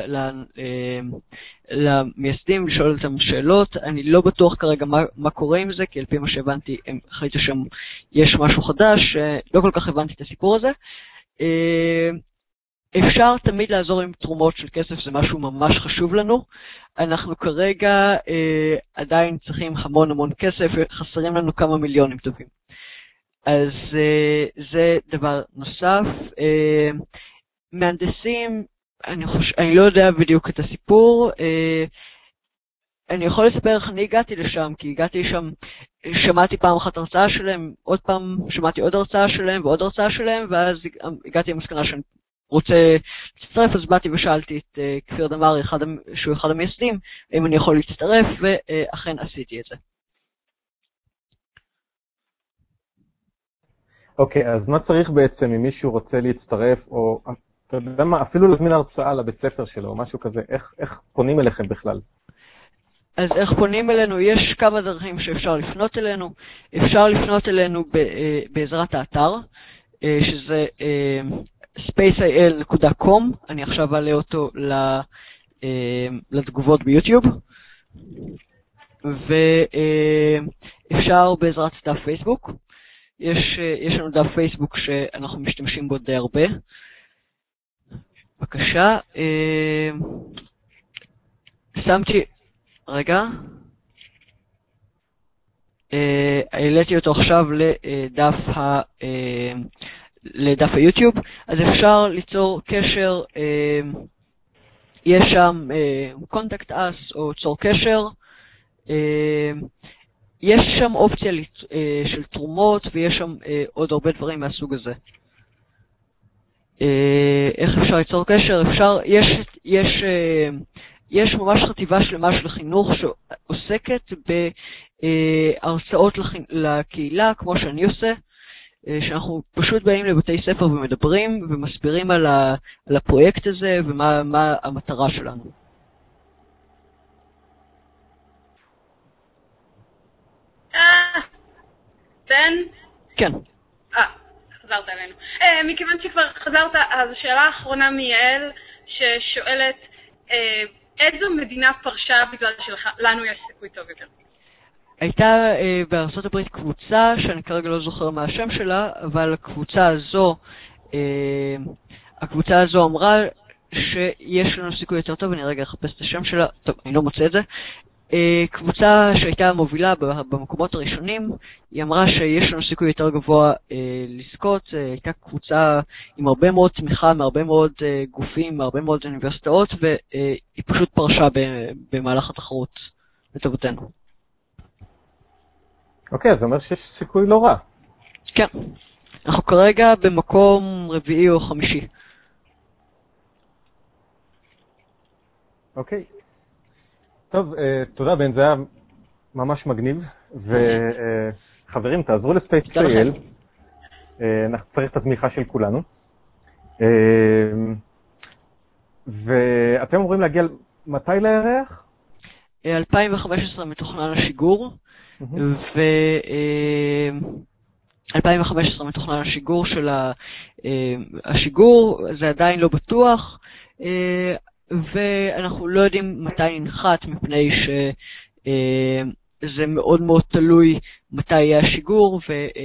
למייסדים, לשאול אותם שאלות. אני לא בטוח כרגע מה, מה קורה עם זה, כי על פי מה שהבנתי, הם החליטו שיש משהו חדש, לא כל כך הבנתי את הסיפור הזה. אפשר תמיד לעזור עם תרומות של כסף, זה משהו ממש חשוב לנו. אנחנו כרגע אה, עדיין צריכים המון המון כסף, חסרים לנו כמה מיליונים טובים. אז אה, זה דבר נוסף. אה, מהנדסים, אני, חוש... אני לא יודע בדיוק את הסיפור, אה, אני יכול לספר איך אני הגעתי לשם, כי הגעתי שם, שמעתי פעם אחת הרצאה שלהם, עוד פעם שמעתי עוד הרצאה שלהם ועוד הרצאה שלהם, ואז הגעתי למסקנה שאני רוצה להצטרף, אז באתי ושאלתי את uh, כפיר דמארי, אחד, שהוא אחד המייסדים, אם אני יכול להצטרף, ואכן עשיתי את זה. אוקיי, okay, אז מה צריך בעצם אם מישהו רוצה להצטרף, או אתה יודע מה, אפילו להזמין הרצאה לבית ספר שלו, או משהו כזה, איך, איך פונים אליכם בכלל? אז איך פונים אלינו? יש כמה דרכים שאפשר לפנות אלינו. אפשר לפנות אלינו בעזרת האתר, שזה ספייס איי אל דוט קום, אני עכשיו אעלה אותו לתגובות ביוטיוב, ואפשר בעזרת דף פייסבוק. יש, יש לנו דף פייסבוק שאנחנו משתמשים בו די הרבה. בבקשה. שמתי... רגע, העליתי אותו עכשיו לדף, ה, לדף היוטיוב, אז אפשר ליצור קשר, יש שם contact us או צור קשר, יש שם אופציה של תרומות ויש שם עוד הרבה דברים מהסוג הזה. איך אפשר ליצור קשר? אפשר, יש, יש, יש ממש חטיבה שלמה של חינוך שעוסקת בהרצאות לקהילה, כמו שאני עושה, שאנחנו פשוט באים לבתי ספר ומדברים ומסבירים על, ה, על הפרויקט הזה ומה מה המטרה שלנו. בן? כן. אה, חזרת אלינו. מכיוון שכבר חזרת, אז השאלה האחרונה מיעל ששואלת, איזו מדינה פרשה בגלל שלנו יש סיכוי טוב יותר? הייתה אה, בארצות הברית קבוצה, שאני כרגע לא זוכר מה השם שלה, אבל הקבוצה הזו, אה, הקבוצה הזו אמרה שיש לנו סיכוי יותר טוב, אני רגע אחפש את השם שלה, טוב, אני לא מוצא את זה. אה, קבוצה שהייתה מובילה במקומות הראשונים, היא אמרה שיש לנו סיכוי יותר גבוה אה, לזכות, אה, הייתה קבוצה עם הרבה מאוד תמיכה, מהרבה מאוד אה, גופים, מהרבה מאוד אוניברסיטאות, והיא פשוט פרשה במהלך התחרות לטובתנו. אוקיי, אז זה אומר שיש סיכוי לא רע. כן. אנחנו כרגע במקום רביעי או חמישי. אוקיי. טוב, תודה בן, זה היה ממש מגניב. וחברים, תעזרו לספייס איי אל. אנחנו צריך את התמיכה של כולנו. ואתם אמורים להגיע מתי לירח? אלפיים וחמש עשרה מתוכנן השיגור. ו-אלפיים וחמש עשרה מתוכנן השיגור של השיגור, זה עדיין לא בטוח, ואנחנו לא יודעים מתי ננחת, מפני שזה מאוד מאוד תלוי מתי יהיה השיגור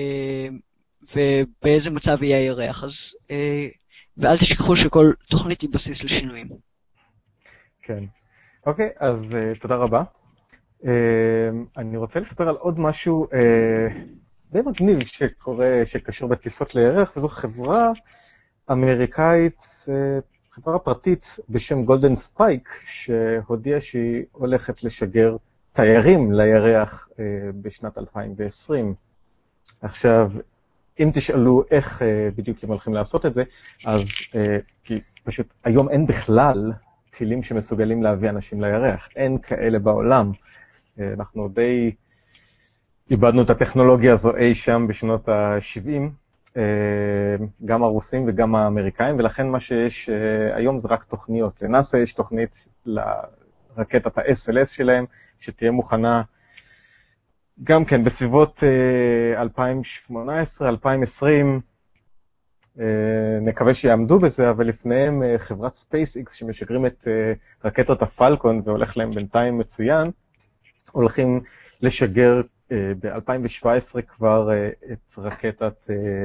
ובאיזה מצב יהיה הירח. אז ואל תשכחו שכל תוכנית היא בסיס לשינויים. כן. אוקיי, אז תודה רבה. Uh, אני רוצה לספר על עוד משהו uh, די מגניב שקורה, שקשור בטיסות לירח, וזו חברה אמריקאית, uh, חברה פרטית בשם גולדן ספייק, שהודיעה שהיא הולכת לשגר תיירים לירח uh, בשנת אלפיים ועשרים. עכשיו, אם תשאלו איך uh, בדיוק הם הולכים לעשות את זה, אז uh, כי פשוט היום אין בכלל טילים שמסוגלים להביא אנשים לירח, אין כאלה בעולם. אנחנו די איבדנו את הטכנולוגיה הזו אי שם בשנות ה-שבעים, גם הרוסים וגם האמריקאים, ולכן מה שיש היום זה רק תוכניות. לנאסא יש תוכנית לרקטת ה-אס אל אס שלהם, שתהיה מוכנה גם כן בסביבות אלפיים שמונה עשרה אלפיים עשרים, נקווה שיעמדו בזה, אבל לפניהם חברת SpaceX שמשגרים את רקטות הפלקון והולך להם בינתיים מצוין, הולכים לשגר ב-אלפיים שבע עשרה כבר את רקטת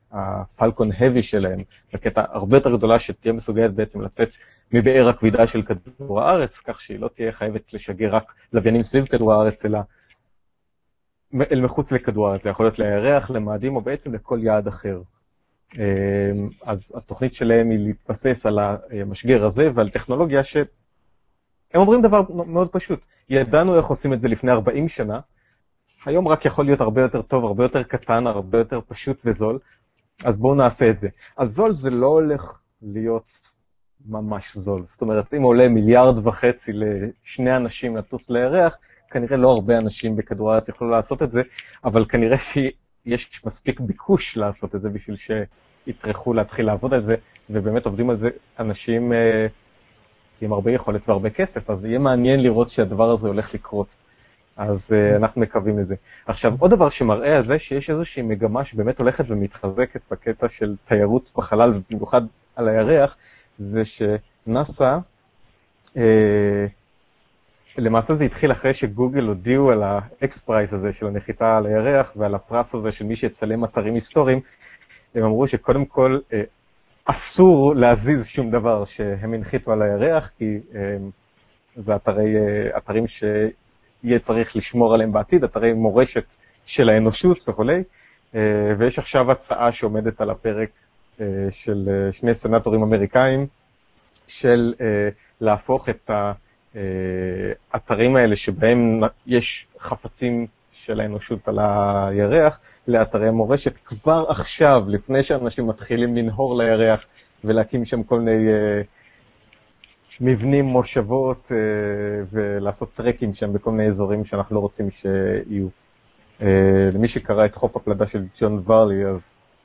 הפלקון heavy שלהם, בקטע הרבה יותר גדולה שתהיה מסוגלת בעצם לצאת מבאר הכבידה של כדור הארץ, כך שהיא לא תהיה חייבת לשגר רק לוויינים סביב כדור הארץ, אלא אל מחוץ לכדור הארץ, זה יכול להיות לירח, למאדים או בעצם לכל יעד אחר. אז התוכנית שלהם היא להתבסס על המשגר הזה ועל טכנולוגיה שהם אומרים דבר מאוד פשוט, ידענו איך עושים את זה לפני ארבעים שנה, היום רק יכול להיות הרבה יותר טוב, הרבה יותר קטן, הרבה יותר פשוט וזול, אז בואו נעשה את זה. אז זול זה לא הולך להיות ממש זול. זאת אומרת, אם עולה מיליארד וחצי לשני אנשים לטוס לירח, כנראה לא הרבה אנשים בכדור הארץ יוכלו לעשות את זה, אבל כנראה שיש מספיק ביקוש לעשות את זה בשביל שיצטרכו להתחיל לעבוד על זה, ובאמת עובדים על זה אנשים אה, עם הרבה יכולת והרבה כסף, אז יהיה מעניין לראות שהדבר הזה הולך לקרות. אז uh, אנחנו מקווים לזה. עכשיו, עוד דבר שמראה על זה שיש איזושהי מגמה שבאמת הולכת ומתחזקת בקטע של תיירות בחלל, ובמיוחד על הירח, זה שנאסא, uh, למעשה זה התחיל אחרי שגוגל הודיעו על האקספרייז הזה של הנחיתה על הירח, ועל הפרס הזה של מי שיצלם אתרים היסטוריים, הם אמרו שקודם כל uh, אסור להזיז שום דבר שהם הנחיתו על הירח, כי uh, זה אתרי, uh, אתרים ש... יהיה צריך לשמור עליהם בעתיד, אתרי מורשת של האנושות וכו'. ויש עכשיו הצעה שעומדת על הפרק של שני סנטורים אמריקאים, של להפוך את האתרים האלה שבהם יש חפצים של האנושות על הירח, לאתרי מורשת כבר עכשיו, לפני שאנשים מתחילים לנהור לירח ולהקים שם כל מיני מבנים, מושבות, ולעשות טרקים שם בכל מיני אזורים שאנחנו לא רוצים שיהיו. למי שקרא את חוף הפלדה של ג'ון ורלי, אז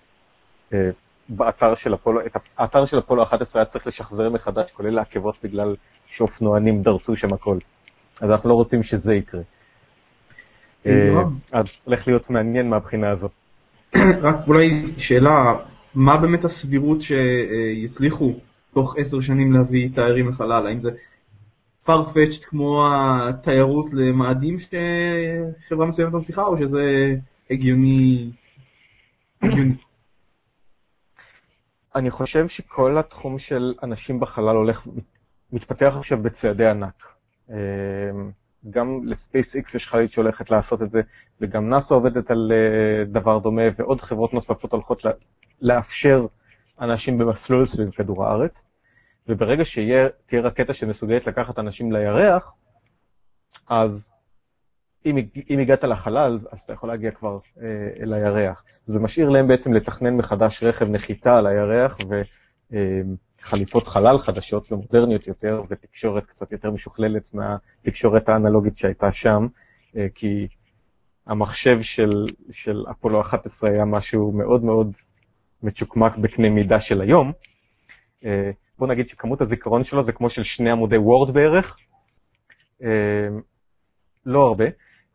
באתר של אפולו, את האתר של אפולו אחת עשרה היה צריך לשחזר מחדש, כולל העקבות בגלל שאופנוענים דרסו שם הכל. אז אנחנו לא רוצים שזה יקרה. אז הולך להיות מעניין מהבחינה הזאת. רק אולי שאלה, מה באמת הסבירות שיצליחו תוך עשר שנים להביא תיירים לחלל? האם זה farfetched כמו התיירות למאדים שחברה מסוימת מבטיחה, או שזה הגיוני? הגיוני. אני חושב שכל התחום של אנשים בחלל הולך, מתפתח עכשיו בצעדי ענק. גם לספייס-איקס יש חללית שהולכת לעשות את זה, וגם נאסא עובדת על דבר דומה, ועוד חברות נוספות הולכות לאפשר אנשים במסלול סביב כדור הארץ. וברגע שתהיה רקטה שמסוגלת לקחת אנשים לירח, אז אם, אם הגעת לחלל, אז אתה יכול להגיע כבר אה, אל הירח. זה משאיר להם בעצם לתכנן מחדש רכב נחיתה על הירח, וחליפות חלל חדשות ומודרניות יותר, ותקשורת קצת יותר משוכללת מהתקשורת האנלוגית שהייתה שם, אה, כי המחשב של, של אפולו אחת עשרה היה משהו מאוד מאוד מצ'וקמק בקנה מידה של היום. אה, בוא נגיד שכמות הזיכרון שלו זה כמו של שני עמודי וורד בערך, לא הרבה.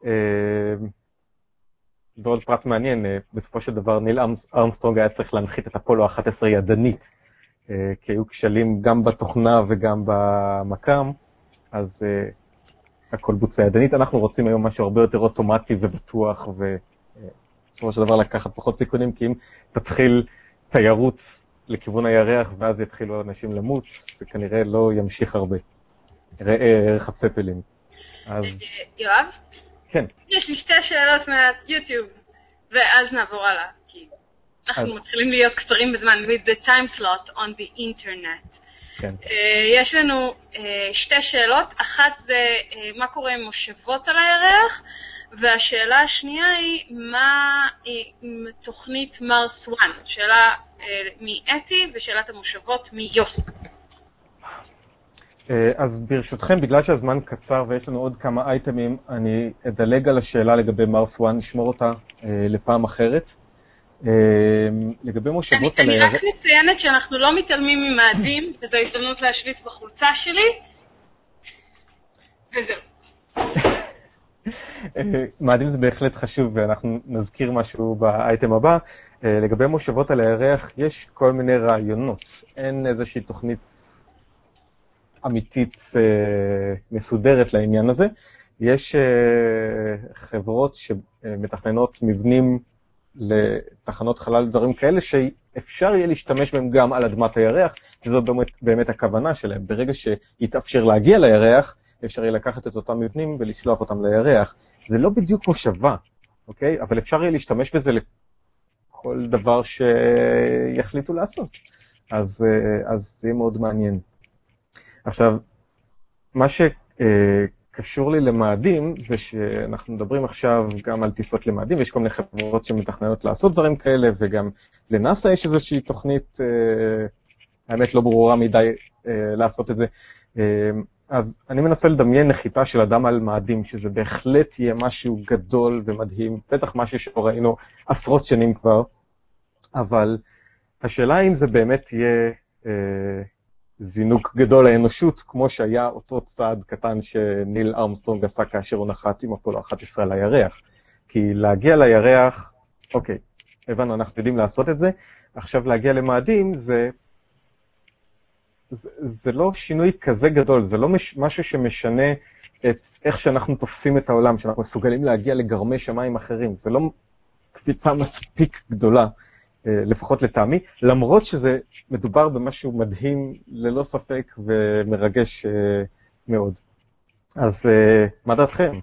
ועוד פרט מעניין, בסופו של דבר ניל ארמסטרונג היה צריך להנחית את אפולו אחת עשרה ידנית, כי היו כשלים גם בתוכנה וגם במקם, אז הכל בוצע ידנית. אנחנו רוצים היום משהו הרבה יותר אוטומטי ובטוח, ובסופו של דבר לקחת פחות סיכונים, כי אם תתחיל תיירות לכיוון הירח, ואז יתחילו אנשים למות, וכנראה לא ימשיך הרבה. ראה ערך הפספלים. אז... יואב? כן. יש לי שתי שאלות מהיוטיוב, ואז נעבור הלאה, כי אנחנו מתחילים להיות קצרים בזמן, with the time slot on the internet. כן. יש לנו שתי שאלות, אחת זה מה קורה עם מושבות על הירח, והשאלה השנייה היא מה עם תוכנית מרס וואן, שאלה מאתי ושאלת המושבות מיוסי. אז ברשותכם, בגלל שהזמן קצר ויש לנו עוד כמה אייטמים, אני אדלג על השאלה לגבי מרס וואן, נשמור אותה לפעם אחרת. לגבי מושבות על הירח... אני רק מציינת שאנחנו לא מתעלמים ממאדים, וזו הזדמנות להשליט בחולצה שלי, וזהו. מאדים זה בהחלט חשוב, ואנחנו נזכיר משהו באייטם הבא. לגבי מושבות על הירח, יש כל מיני רעיונות. אין איזושהי תוכנית אמיתית מסודרת לעניין הזה. יש חברות שמתכננות מבנים לתחנות חלל דברים כאלה שאפשר יהיה להשתמש בהם גם על אדמת הירח, וזאת באמת, באמת הכוונה שלהם. ברגע שיתאפשר להגיע לירח, אפשר יהיה לקחת את אותם מבנים ולשלוח אותם לירח. זה לא בדיוק מושבה, אוקיי? אבל אפשר יהיה להשתמש בזה לכל דבר שיחליטו לעשות. אז, אז זה מאוד מעניין. עכשיו, מה שקשור לי למאדים, זה שאנחנו מדברים עכשיו גם על טיסות למאדים, ויש כל מיני חברות שמתכננות לעשות דברים כאלה, וגם לנאסא יש איזושהי תוכנית, האמת לא ברורה מדי לעשות את זה. אז אני מנסה לדמיין נחיתה של אדם על מאדים, שזה בהחלט יהיה משהו גדול ומדהים, בטח משהו שראינו עשרות שנים כבר, אבל השאלה אם זה באמת יהיה אה, זינוק גדול לאנושות, כמו שהיה אותו צעד קטן שניל ארמסטרונג עשה כאשר הוא נחת עם אפולו אחת עשרה על הירח. כי להגיע לירח, אוקיי, הבנו, אנחנו יודעים לעשות את זה, עכשיו להגיע למאדים זה, זה, זה לא שינוי כזה גדול, זה לא מש, משהו שמשנה את איך שאנחנו תופסים את העולם, שאנחנו מסוגלים להגיע לגרמי שמיים אחרים, זה לא קפיצה מספיק גדולה. לפחות לטעמי, למרות שזה מדובר במשהו מדהים ללא ספק ומרגש מאוד. אז מה דעתכם?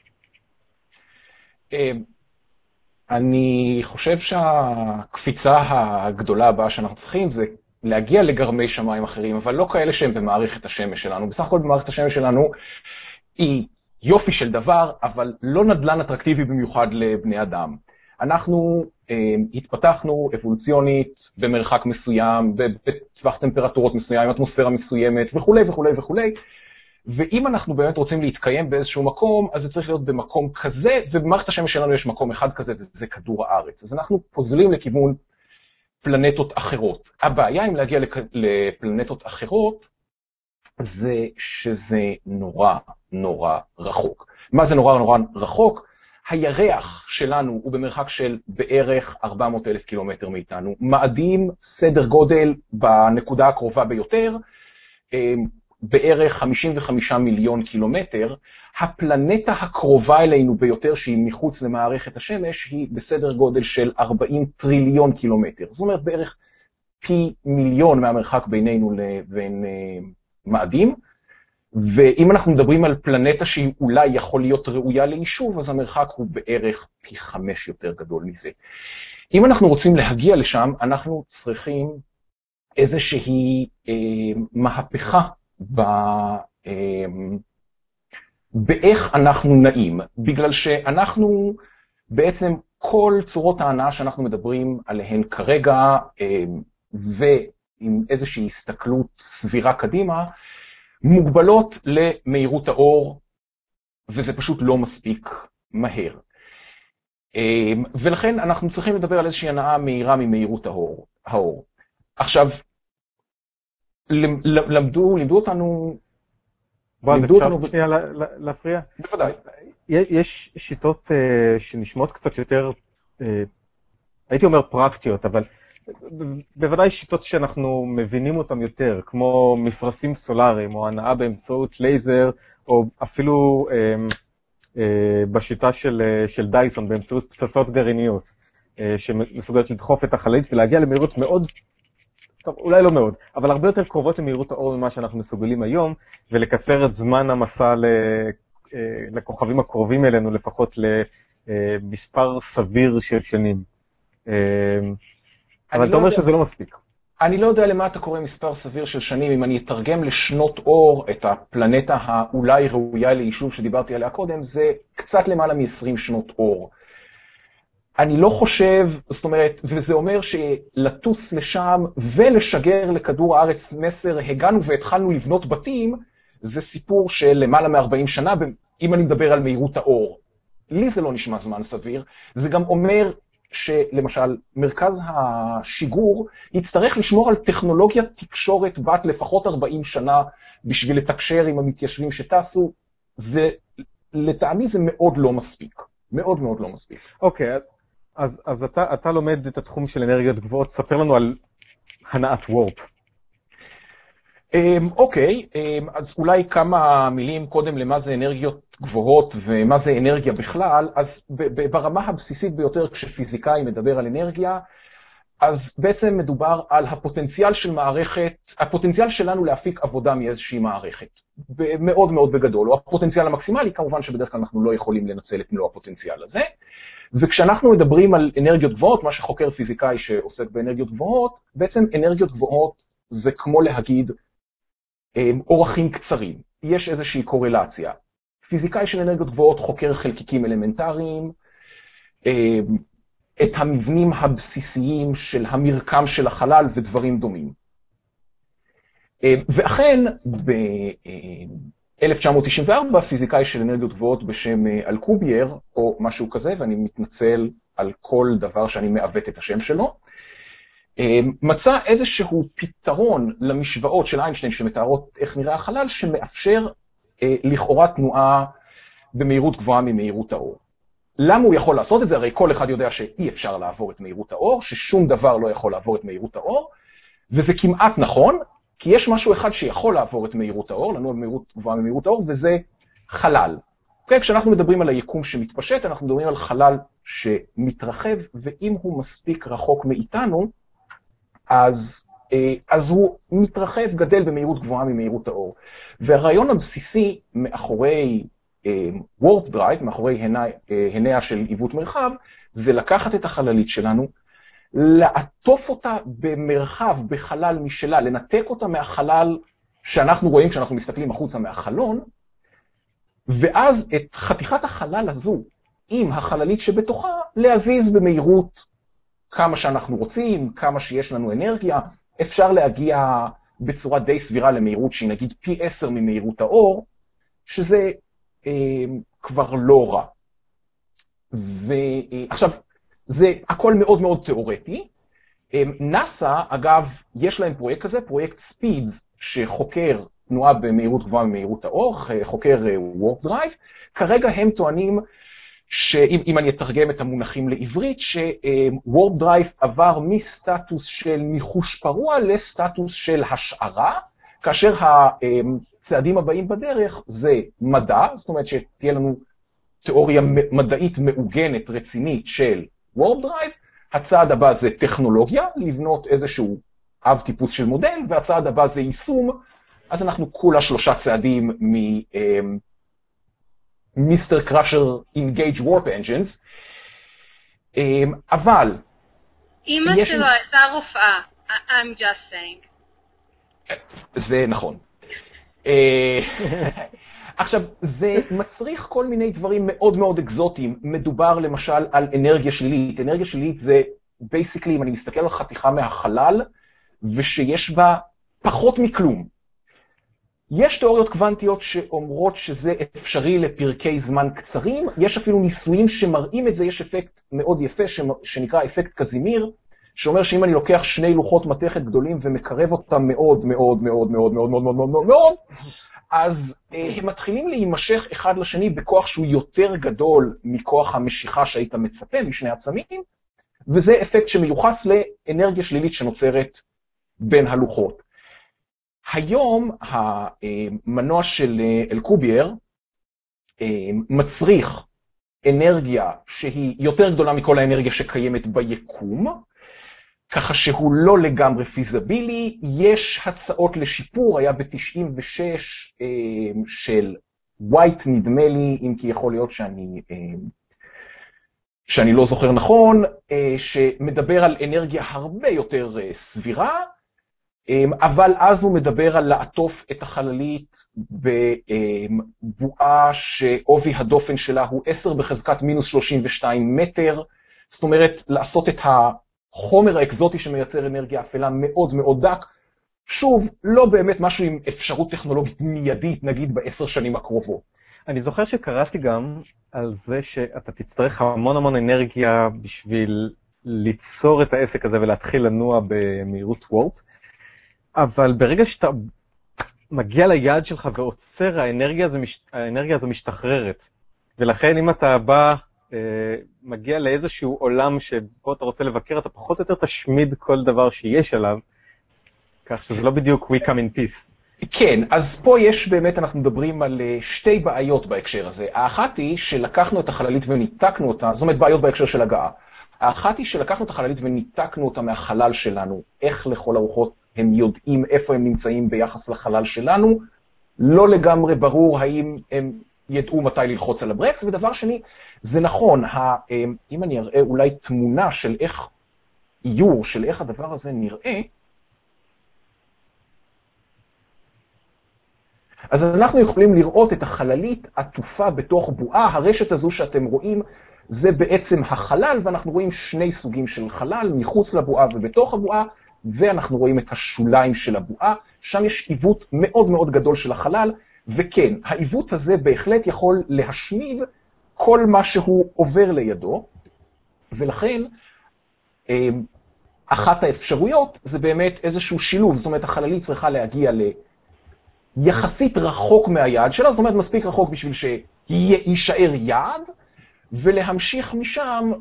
אני חושב שהקפיצה הגדולה הבאה שאנחנו צריכים זה להגיע לגרמי שמיים אחרים, אבל לא כאלה שהם במערכת השמש שלנו. בסך הכל במערכת השמש שלנו היא יופי של דבר, אבל לא נדל"ן אטרקטיבי במיוחד לבני אדם. אנחנו אה, התפתחנו אבולוציונית במרחק מסוים, בטווח טמפרטורות מסוים, אטמוספירה מסוימת וכו' וכו' וכו'. ואם אנחנו באמת רוצים להתקיים באיזשהו מקום, אז זה צריך להיות במקום כזה, ובמערכת השמש שלנו יש מקום אחד כזה, וזה כדור הארץ. אז אנחנו פוזלים לכיוון פלנטות אחרות. הבעיה אם להגיע לפלנטות אחרות, זה שזה נורא נורא רחוק. מה זה נורא נורא רחוק? הירח שלנו הוא במרחק של בערך ארבע מאות אלף קילומטר מאיתנו. מאדים סדר גודל בנקודה הקרובה ביותר, בערך חמישים וחמישה מיליון קילומטר. הפלנטה הקרובה אלינו ביותר שהיא מחוץ למערכת השמש היא בסדר גודל של ארבעים טריליון קילומטר. זאת אומרת בערך פי מיליון מהמרחק בינינו לבין מאדים. ואם אנחנו מדברים על פלנטה שהיא אולי יכול להיות ראויה ליישוב, אז המרחק הוא בערך פי חמש יותר גדול מזה. אם אנחנו רוצים להגיע לשם, אנחנו צריכים איזושהי אה, מהפכה ב, אה, באיך אנחנו נעים, בגלל שאנחנו בעצם כל צורות ההנאה שאנחנו מדברים עליהן כרגע, אה, ועם איזושהי הסתכלות סבירה קדימה, מוגבלות למהירות האור, וזה פשוט לא מספיק מהר. ולכן אנחנו צריכים לדבר על איזושהי הנאה מהירה ממהירות האור. האור. עכשיו, למדו, לימדו אותנו... בוא, אז אפשר שנייה להפריע? בוודאי. יש שיטות שנשמעות קצת יותר, הייתי אומר פרקטיות, אבל... בוודאי שיטות שאנחנו מבינים אותם יותר, כמו מפרשים סולאריים, או הנעה באמצעות לייזר, או אפילו אה, אה, בשיטה של, של דייסון, באמצעות פצצות גרעיניות, אה, שמסוגלות לדחוף את החללית ולהגיע למהירות מאוד, טוב, אולי לא מאוד, אבל הרבה יותר קרובות למהירות האור ממה שאנחנו מסוגלים היום, ולקצר את זמן המסע אה, לכוכבים הקרובים אלינו, לפחות למספר סביר של שנים. אה, אבל אתה אומר שזה לא מספיק. אני לא יודע למה אתה קורא מספר סביר של שנים. אם אני אתרגם לשנות אור את הפלנטה האולי ראויה ליישוב שדיברתי עליה קודם, זה קצת למעלה מ-עשרים שנות אור. אני לא חושב, זאת אומרת, וזה אומר שלטוס לשם ולשגר לכדור הארץ מסר, הגענו והתחלנו לבנות בתים, זה סיפור של למעלה מ-ארבעים שנה, אם אני מדבר על מהירות האור. לי זה לא נשמע זמן סביר. זה גם אומר שלמשל מרכז השיגור יצטרך לשמור על טכנולוגיית תקשורת בת לפחות ארבעים שנה בשביל לתקשר עם המתיישבים שטסו. זה, לטעמי זה מאוד לא מספיק. מאוד מאוד לא מספיק. אוקיי, אז, אז אתה, אתה לומד את התחום של אנרגיות גבוהות, ספר לנו על הנעת וורפ. אוקיי, אז אולי כמה מילים קודם למה זה אנרגיות גבוהות ומה זה אנרגיה בכלל, אז ברמה הבסיסית ביותר כשפיזיקאי מדבר על אנרגיה, אז בעצם מדובר על הפוטנציאל של מערכת, הפוטנציאל שלנו להפיק עבודה מאיזושהי מערכת, מאוד מאוד בגדול, או הפוטנציאל המקסימלי, כמובן שבדרך כלל אנחנו לא יכולים לנצל את מלוא הפוטנציאל הזה, וכשאנחנו מדברים על אנרגיות גבוהות, מה שחוקר פיזיקאי שעוסק באנרגיות גבוהות, בעצם אנרגיות גבוהות זה כמו להגיד אורכים קצרים, יש איזושהי קורלציה. פיזיקאי של אנרגיות גבוהות חוקר חלקיקים אלמנטריים, את המבנים הבסיסיים של המרקם של החלל ודברים דומים. ואכן, ב-אלף תשע מאות תשעים וארבע, פיזיקאי של אנרגיות גבוהות בשם אלקובייר, או משהו כזה, ואני מתנצל על כל דבר שאני מעוות את השם שלו, מצא איזשהו פתרון למשוואות של איינשטיין שמתארות איך נראה החלל, שמאפשר לכאורה תנועה במהירות גבוהה ממהירות האור. למה הוא יכול לעשות את זה? הרי כל אחד יודע שאי אפשר לעבור את מהירות האור, ששום דבר לא יכול לעבור את מהירות האור, וזה כמעט נכון, כי יש משהו אחד שיכול לעבור את מהירות האור, לנוע במהירות גבוהה ממהירות האור, וזה חלל. Okay, כשאנחנו מדברים על היקום שמתפשט, אנחנו מדברים על חלל שמתרחב, ואם הוא מספיק רחוק מאיתנו, אז, אז הוא מתרחב, גדל במהירות גבוהה ממהירות האור. והרעיון הבסיסי מאחורי וורפ דרייב, מאחורי הנע של עיוות מרחב, זה לקחת את החללית שלנו, לעטוף אותה במרחב, בחלל משלה, לנתק אותה מהחלל שאנחנו רואים כשאנחנו מסתכלים החוצה מהחלון, ואז את חתיכת החלל הזו, עם החללית שבתוכה, להזיז במהירות כמה שאנחנו רוצים, כמה שיש לנו אנרגיה, אפשר להגיע בצורה די סבירה למהירות שהיא נגיד פי עשר ממהירות האור, שזה אה, כבר לא רע. ועכשיו, זה הכל מאוד מאוד תיאורטי. נאסא, אגב, יש להם פרויקט כזה, פרויקט ספיד, שחוקר תנועה במהירות גבוהה ממהירות האור, חוקר וורפ דרייב. כרגע הם טוענים, שאם אני אתרגם את המונחים לעברית, שוורפ דרייב עבר מסטטוס של ניחוש פרוע לסטטוס של השערה, כאשר הצעדים הבאים בדרך זה מדע, זאת אומרת שתהיה לנו תיאוריה מדעית מעוגנת רצינית של וורפ דרייב, הצעד הבא זה טכנולוגיה, לבנות איזשהו אב טיפוס של מודל, והצעד הבא זה יישום, אז אנחנו כולה שלושה צעדים מ... מיסטר קראשר Engage Warp Engines, אבל... אמא שלו הייתה רופאה, I'm just saying. זה נכון. עכשיו, זה מצריך כל מיני דברים מאוד מאוד אקזוטיים. מדובר למשל על אנרגיה שלילית. אנרגיה שלילית זה, basically, אם אני מסתכל על חתיכה מהחלל, ושיש בה פחות מכלום. יש תיאוריות קוונטיות שאומרות שזה אפשרי לפרקי זמן קצרים, יש אפילו ניסויים שמראים את זה, יש אפקט מאוד יפה שנקרא אפקט קזימיר, שאומר שאם אני לוקח שני לוחות מתכת גדולים ומקרב אותם מאוד מאוד מאוד מאוד מאוד מאוד מאוד מאוד מאוד, אז הם מתחילים להימשך אחד לשני בכוח שהוא יותר גדול מכוח המשיכה שהיית מצפה משני עצמים, וזה אפקט שמיוחס לאנרגיה שלילית שנוצרת בין הלוחות. היום המנוע של אלקובייר מצריך אנרגיה שהיא יותר גדולה מכל האנרגיה שקיימת ביקום, ככה שהוא לא לגמרי פיזבילי. יש הצעות לשיפור, היה ב-תשעים ושש של ווייט נדמה לי, אם כי יכול להיות שאני, שאני לא זוכר נכון, שמדבר על אנרגיה הרבה יותר סבירה, אבל אז הוא מדבר על לעטוף את החללית בבועה שעובי הדופן שלה הוא עשר בחזקת מינוס שלושים ושתיים מטר, זאת אומרת לעשות את החומר האקזוטי שמייצר אנרגיה אפלה מאוד מאוד דק, שוב, לא באמת משהו עם אפשרות טכנולוגית מיידית, נגיד בעשר שנים הקרובות. אני זוכר שקראתי גם על זה שאתה תצטרך המון המון אנרגיה בשביל ליצור את העסק הזה ולהתחיל לנוע במהירות וורפ, אבל ברגע שאתה מגיע ליעד שלך ועוצר, האנרגיה הזו, מש... האנרגיה הזו משתחררת. ולכן אם אתה בא, מגיע לאיזשהו עולם שבו אתה רוצה לבקר, אתה פחות או יותר תשמיד כל דבר שיש עליו, כך שזה לא בדיוק we come in peace. כן, אז פה יש באמת, אנחנו מדברים על שתי בעיות בהקשר הזה. האחת היא שלקחנו את החללית וניתקנו אותה, זאת אומרת בעיות בהקשר של הגעה. האחת היא שלקחנו את החללית וניתקנו אותה מהחלל שלנו, איך לכל הרוחות הם יודעים איפה הם נמצאים ביחס לחלל שלנו, לא לגמרי ברור האם הם ידעו מתי ללחוץ על הברקס, ודבר שני, זה נכון, אם אני אראה אולי תמונה של איך איור, של איך הדבר הזה נראה, אז אנחנו יכולים לראות את החללית עטופה בתוך בועה, הרשת הזו שאתם רואים זה בעצם החלל, ואנחנו רואים שני סוגים של חלל, מחוץ לבועה ובתוך הבועה, ואנחנו רואים את השוליים של הבועה, שם יש עיוות מאוד מאוד גדול של החלל, וכן, העיוות הזה בהחלט יכול להשמיד כל מה שהוא עובר לידו, ולכן אחת האפשרויות זה באמת איזשהו שילוב, זאת אומרת החללית צריכה להגיע ליחסית רחוק מהיעד שלה, זאת אומרת מספיק רחוק בשביל שיישאר יעד, ולהמשיך משם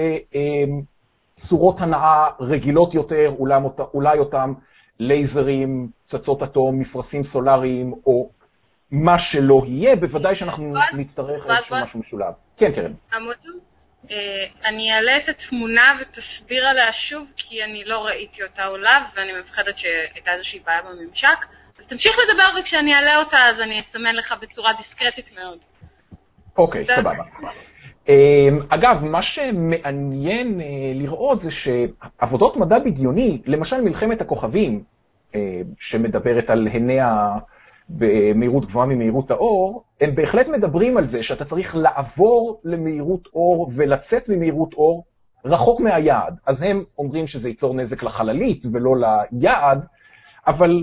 בצורות הנעה רגילות יותר, אולי אותם לייזרים, פצצות אטום, מפרשים סולריים, או מה שלא יהיה, בוודאי שאנחנו נצטרך איזשהו משהו משולב. כן, קרן. עמודו, אני אעלה את התמונה ותסביר עליה שוב, כי אני לא ראיתי אותה עולה, ואני מפחדת שהייתה איזושהי בעיה בממשק. אז תמשיך לדבר, וכשאני אעלה אותה, אז אני אסמן לך בצורה דיסקרטית מאוד. אוקיי, סבבה. אגב, מה שמעניין לראות זה שעבודות מדע בדיוני, למשל מלחמת הכוכבים, שמדברת על הנע במהירות גבוהה ממהירות האור, הם בהחלט מדברים על זה שאתה צריך לעבור למהירות אור ולצאת ממהירות אור רחוק מהיעד. אז הם אומרים שזה ייצור נזק לחללית ולא ליעד, אבל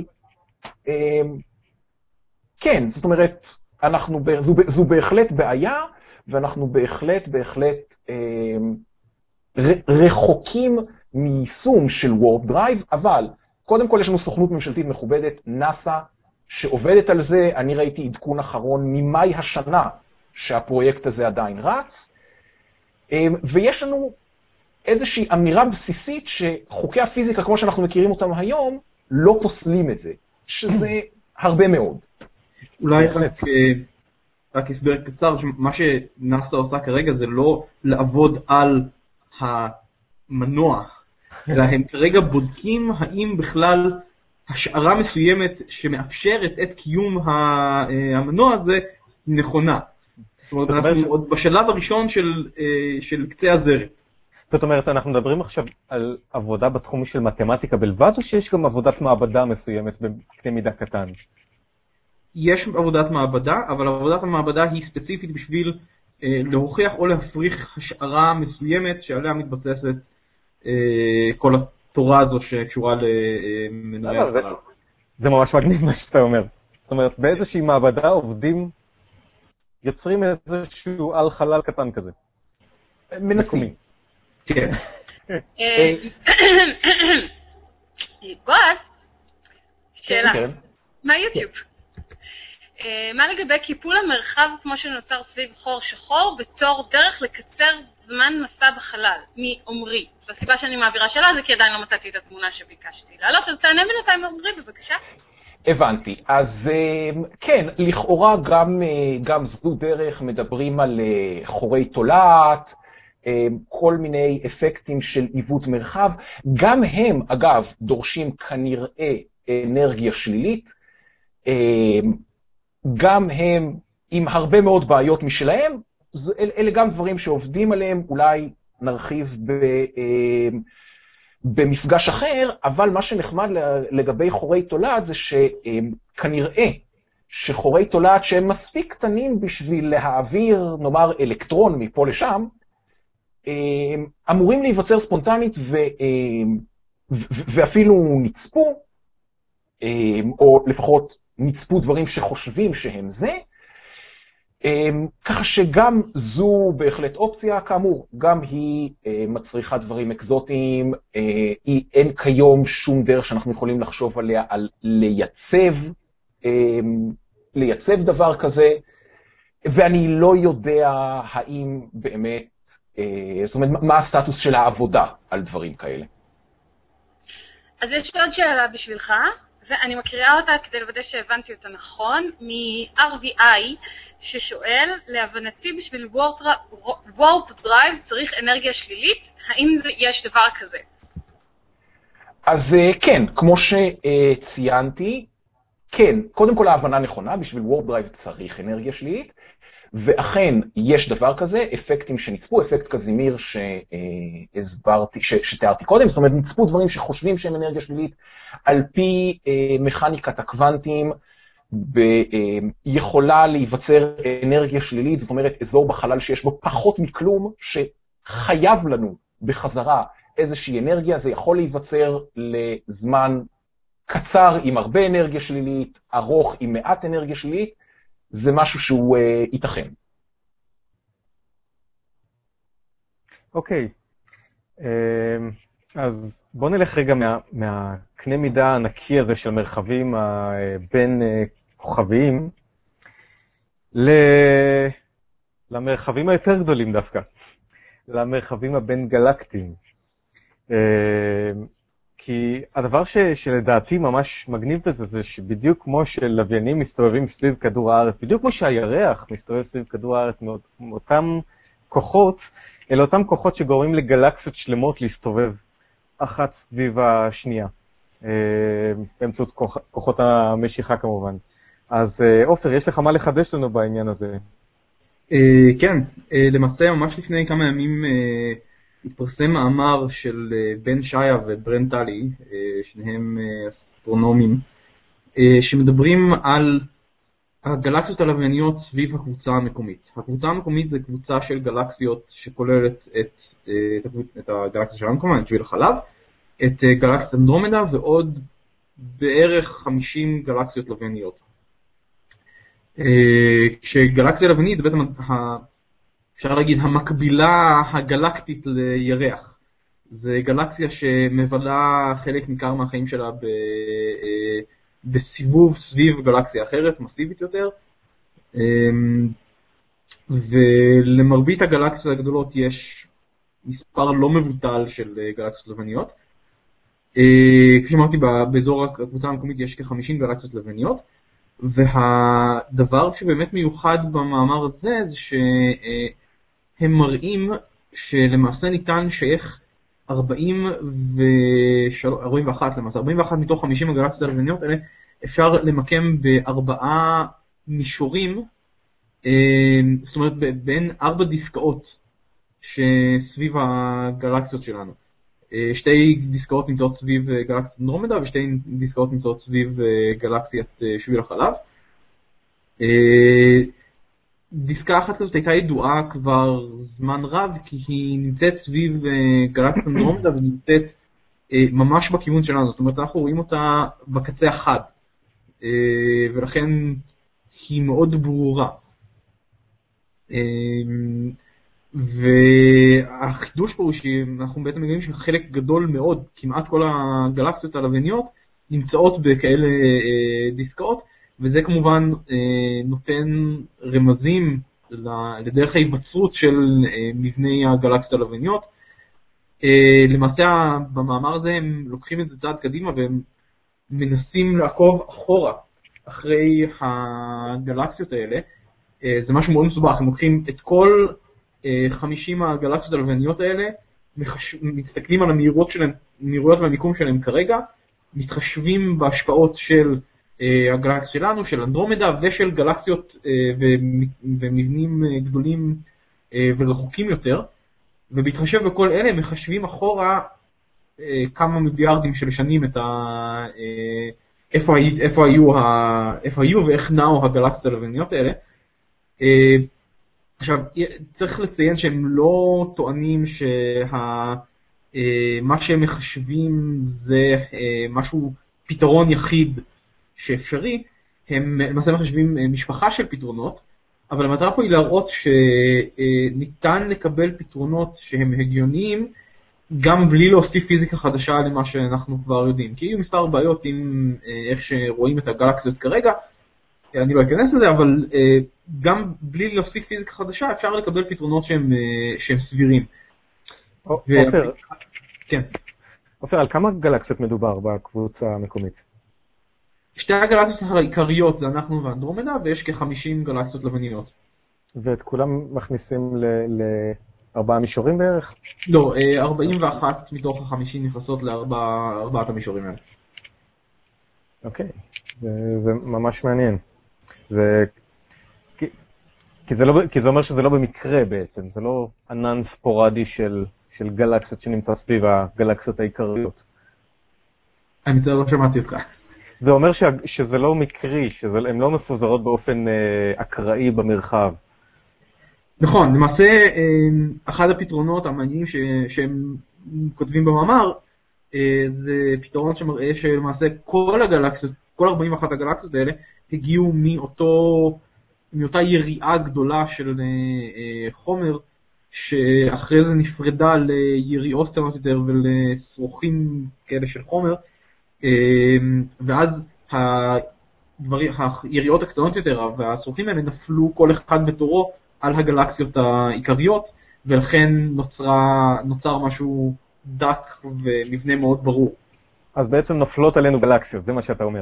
כן, זאת אומרת, אנחנו, זו, זו בהחלט בעיה, ואנחנו בהחלט, בהחלט אה, רחוקים מיישום של וורפ דרייב, אבל קודם כל יש לנו סוכנות ממשלתית מכובדת, נאסא, שעובדת על זה. אני ראיתי עדכון אחרון ממאי השנה שהפרויקט הזה עדיין רץ, אה, ויש לנו איזושהי אמירה בסיסית שחוקי הפיזיקה, כמו שאנחנו מכירים אותם היום, לא פוסלים את זה, שזה הרבה מאוד. אולי רק... רק הסבר קצר, מה שנאסא עושה כרגע זה לא לעבוד על המנוע, אלא הם כרגע בודקים האם בכלל השערה מסוימת שמאפשרת את קיום המנוע הזה נכונה. זאת אומרת, אנחנו עוד בשלב הראשון של, של קצה הזרת. זאת אומרת, אנחנו מדברים עכשיו על עבודה בתחום של מתמטיקה בלבד, או שיש גם עבודת מעבדה מסוימת בקנה מידה קטן? יש עבודת מעבדה, אבל עבודת המעבדה היא ספציפית בשביל אה, להוכיח או להפריך השערה מסוימת שעליה מתבססת אה, כל התורה הזו שקשורה למנועי החלל. זה ממש מגניב מה שאתה אומר. זאת אומרת, באיזושהי מעבדה עובדים יוצרים איזשהו על חלל קטן כזה. מנסים. כן. בועז, שאלה. מה יוטיוב? מה לגבי קיפול המרחב כמו שנוצר סביב חור שחור בתור דרך לקצר זמן מסע בחלל, מעומרי? והסיבה שאני מעבירה שאלה זה כי עדיין לא מצאתי את התמונה שביקשתי לעלות, אז תענה בינתיים עומרי בבקשה. הבנתי. אז כן, לכאורה גם, גם זו דרך, מדברים על חורי תולעת, כל מיני אפקטים של עיוות מרחב, גם הם אגב דורשים כנראה אנרגיה שלילית, גם הם עם הרבה מאוד בעיות משלהם, אלה גם דברים שעובדים עליהם, אולי נרחיב ב, במפגש אחר, אבל מה שנחמד לגבי חורי תולעת זה שכנראה שחורי תולעת שהם מספיק קטנים בשביל להעביר, נאמר, אלקטרון מפה לשם, אמורים להיווצר ספונטנית ו, ואפילו נצפו, או לפחות נצפו דברים שחושבים שהם זה, ככה שגם זו בהחלט אופציה, כאמור, גם היא מצריכה דברים אקזוטיים, אין כיום שום דרך שאנחנו יכולים לחשוב עליה על לייצב, לייצב דבר כזה, ואני לא יודע האם באמת, זאת אומרת, מה הסטטוס של העבודה על דברים כאלה. אז יש עוד שאלה בשבילך, ואני מקריאה אותה כדי לוודא שהבנתי אותה נכון, מ-אר וי איי, ששואל, להבנתי בשביל וורפ דרייב צריך אנרגיה שלילית, האם יש דבר כזה? אז כן, כמו שציינתי, כן, קודם כל ההבנה נכונה, בשביל וורפ דרייב צריך אנרגיה שלילית, ואכן יש דבר כזה, אפקטים שנצפו, אפקט קזימיר שהסברתי, שתיארתי קודם, זאת אומרת, נצפו דברים שחושבים שהם אנרגיה שלילית, על פי מכניקת הקוונטים, יכולה להיווצר אנרגיה שלילית, זאת אומרת, אזור בחלל שיש בו פחות מכלום, שחייב לנו בחזרה איזושהי אנרגיה, זה יכול להיווצר לזמן קצר עם הרבה אנרגיה שלילית, ארוך עם מעט אנרגיה שלילית, זה משהו שהוא uh, ייתכן. אוקיי, okay. uh, אז בואו נלך רגע מה, מהקנה מידה הענקי הזה של מרחבים בין uh, כוכביים, ל... למרחבים היותר גדולים דווקא, למרחבים הבין גלקטיים. Uh, כי הדבר ש, שלדעתי ממש מגניב בזה, זה שבדיוק כמו שלוויינים מסתובבים סביב כדור הארץ, בדיוק כמו שהירח מסתובב סביב כדור הארץ, מאותם כוחות, אלה אותם כוחות שגורמים לגלקסיות שלמות להסתובב אחת סביב השנייה, באמצעות כוח, כוחות המשיכה כמובן. אז אופר, יש לך מה לחדש לנו בעניין הזה? כן, למעשה ממש לפני כמה ימים התפרסם מאמר של בן שעיה וברן טלי, שניהם אסטרונומים, שמדברים על הגלקסיות הלווייניות סביב הקבוצה המקומית. הקבוצה המקומית זה קבוצה של גלקסיות שכוללת את, את הגלקסיה שלנו, כמובן, את שביל החלב, את גלקסיית אנדרומדה ועוד בערך חמישים גלקסיות לווייניות. כשגלקסיה לוויינית זה בעצם אפשר להגיד המקבילה הגלקטית לירח. זה גלקסיה שמבלה חלק ניכר מהחיים שלה ב, בסיבוב סביב גלקסיה אחרת, מסיבית יותר. ולמרבית הגלקסיות הגדולות יש מספר לא מבוטל של גלקסיות לווייניות. כפי שאמרתי, באזור הקבוצה המקומית יש כ-חמישים גלקסיות לווייניות. והדבר שבאמת מיוחד במאמר הזה זה ש... הם מראים שלמעשה ניתן שייך ארבעים ואחת, למעשה ארבעים ואחת מתוך חמישים הגלקסיות הלווייניות האלה אפשר למקם בארבעה מישורים, זאת אומרת בין ארבע דיסקאות שסביב הגלקסיות שלנו. שתי דיסקאות נמצאות סביב גלקסיית אנדרומדה ושתי דיסקאות נמצאות סביב גלקסיית שביל החלב. דיסקה אחת כזאת הייתה ידועה כבר זמן רב, כי היא נמצאת סביב גלקסיית אנדרומדה ונמצאת ממש בכיוון שלנו, זאת אומרת אנחנו רואים אותה בקצה החד, ולכן היא מאוד ברורה. והחידוש פה הוא שאנחנו בעצם מגלים שחלק גדול מאוד, כמעט כל הגלקסיות הלווייניות, נמצאות בכאלה דיסקאות, וזה כמובן נותן רמזים לדרך ההיווצרות של מבני הגלקסיות הלווייניות. למעשה במאמר הזה הם לוקחים את זה צעד קדימה והם מנסים לעקוב אחורה אחרי הגלקסיות האלה. זה משהו מאוד מסובך, הם לוקחים את כל חמישים הגלקסיות הלווייניות האלה, מסתכלים על המהירויות שלהם, המהירויות והמיקום שלהם כרגע, מתחשבים בהשפעות של הגלקסיה שלנו, של אנדרומדה ושל גלקסיות ומבנים גדולים ורחוקים יותר, ובהתחשב בכל אלה מחשבים אחורה כמה מיליארדים של שנים את ה... איפה, איפה, היו, ה... איפה היו ואיך נעו הגלקסיות הלווייניות האלה. עכשיו, צריך לציין שהם לא טוענים שמה שהם מחשבים זה משהו, פתרון יחיד שאפשרי, הם למעשה מחשבים משפחה של פתרונות, אבל המטרה פה היא להראות שניתן לקבל פתרונות שהם הגיוניים, גם בלי להוסיף פיזיקה חדשה למה שאנחנו כבר יודעים. כי יהיו מספר בעיות עם איך שרואים את הגלקסיות כרגע, אני לא אכנס לזה, אבל גם בלי להוסיף פיזיקה חדשה אפשר לקבל פתרונות שהם, שהם סבירים. אופר, כן. אופר, על כמה גלקסיות מדובר בקבוצה המקומית? שתי הגלקסיות העיקריות זה אנחנו ואנדרומדה, ויש כ-חמישים גלקסיות לבניות. ואת כולם מכניסים לארבעה מישורים בערך? לא, ארבעים ואחת מתוך ה-חמישים נכנסות לארבעת המישורים האלה. אוקיי, זה, זה ממש מעניין. זה, כי, כי, זה לא, כי זה אומר שזה לא במקרה בעצם, זה לא ענן ספורדי של, של גלקסיות שנמצא סביב הגלקסיות העיקריות. אני מצטער, לא שמעתי אותך. זה אומר ש, שזה לא מקרי, שהן לא מפוזרות באופן אה, אקראי במרחב. נכון, למעשה אחד הפתרונות המעניינים ש, שהם כותבים במאמר, זה פתרון שמראה שלמעשה כל הגלקסיות, כל ארבעים ואחת הגלקסיות האלה, הגיעו מאותו, מאותה יריעה גדולה של חומר, שאחרי זה נפרדה ליריעות קטנות יותר ולסרוכים כאלה של חומר, ואז הדברים, היריעות הקטנות יותר והסרוכים האלה נפלו כל אחד בתורו על הגלקסיות העיקריות, ולכן נוצרה, נוצר משהו דק ומבנה מאוד ברור. אז בעצם נופלות עלינו גלקסיות, זה מה שאתה אומר.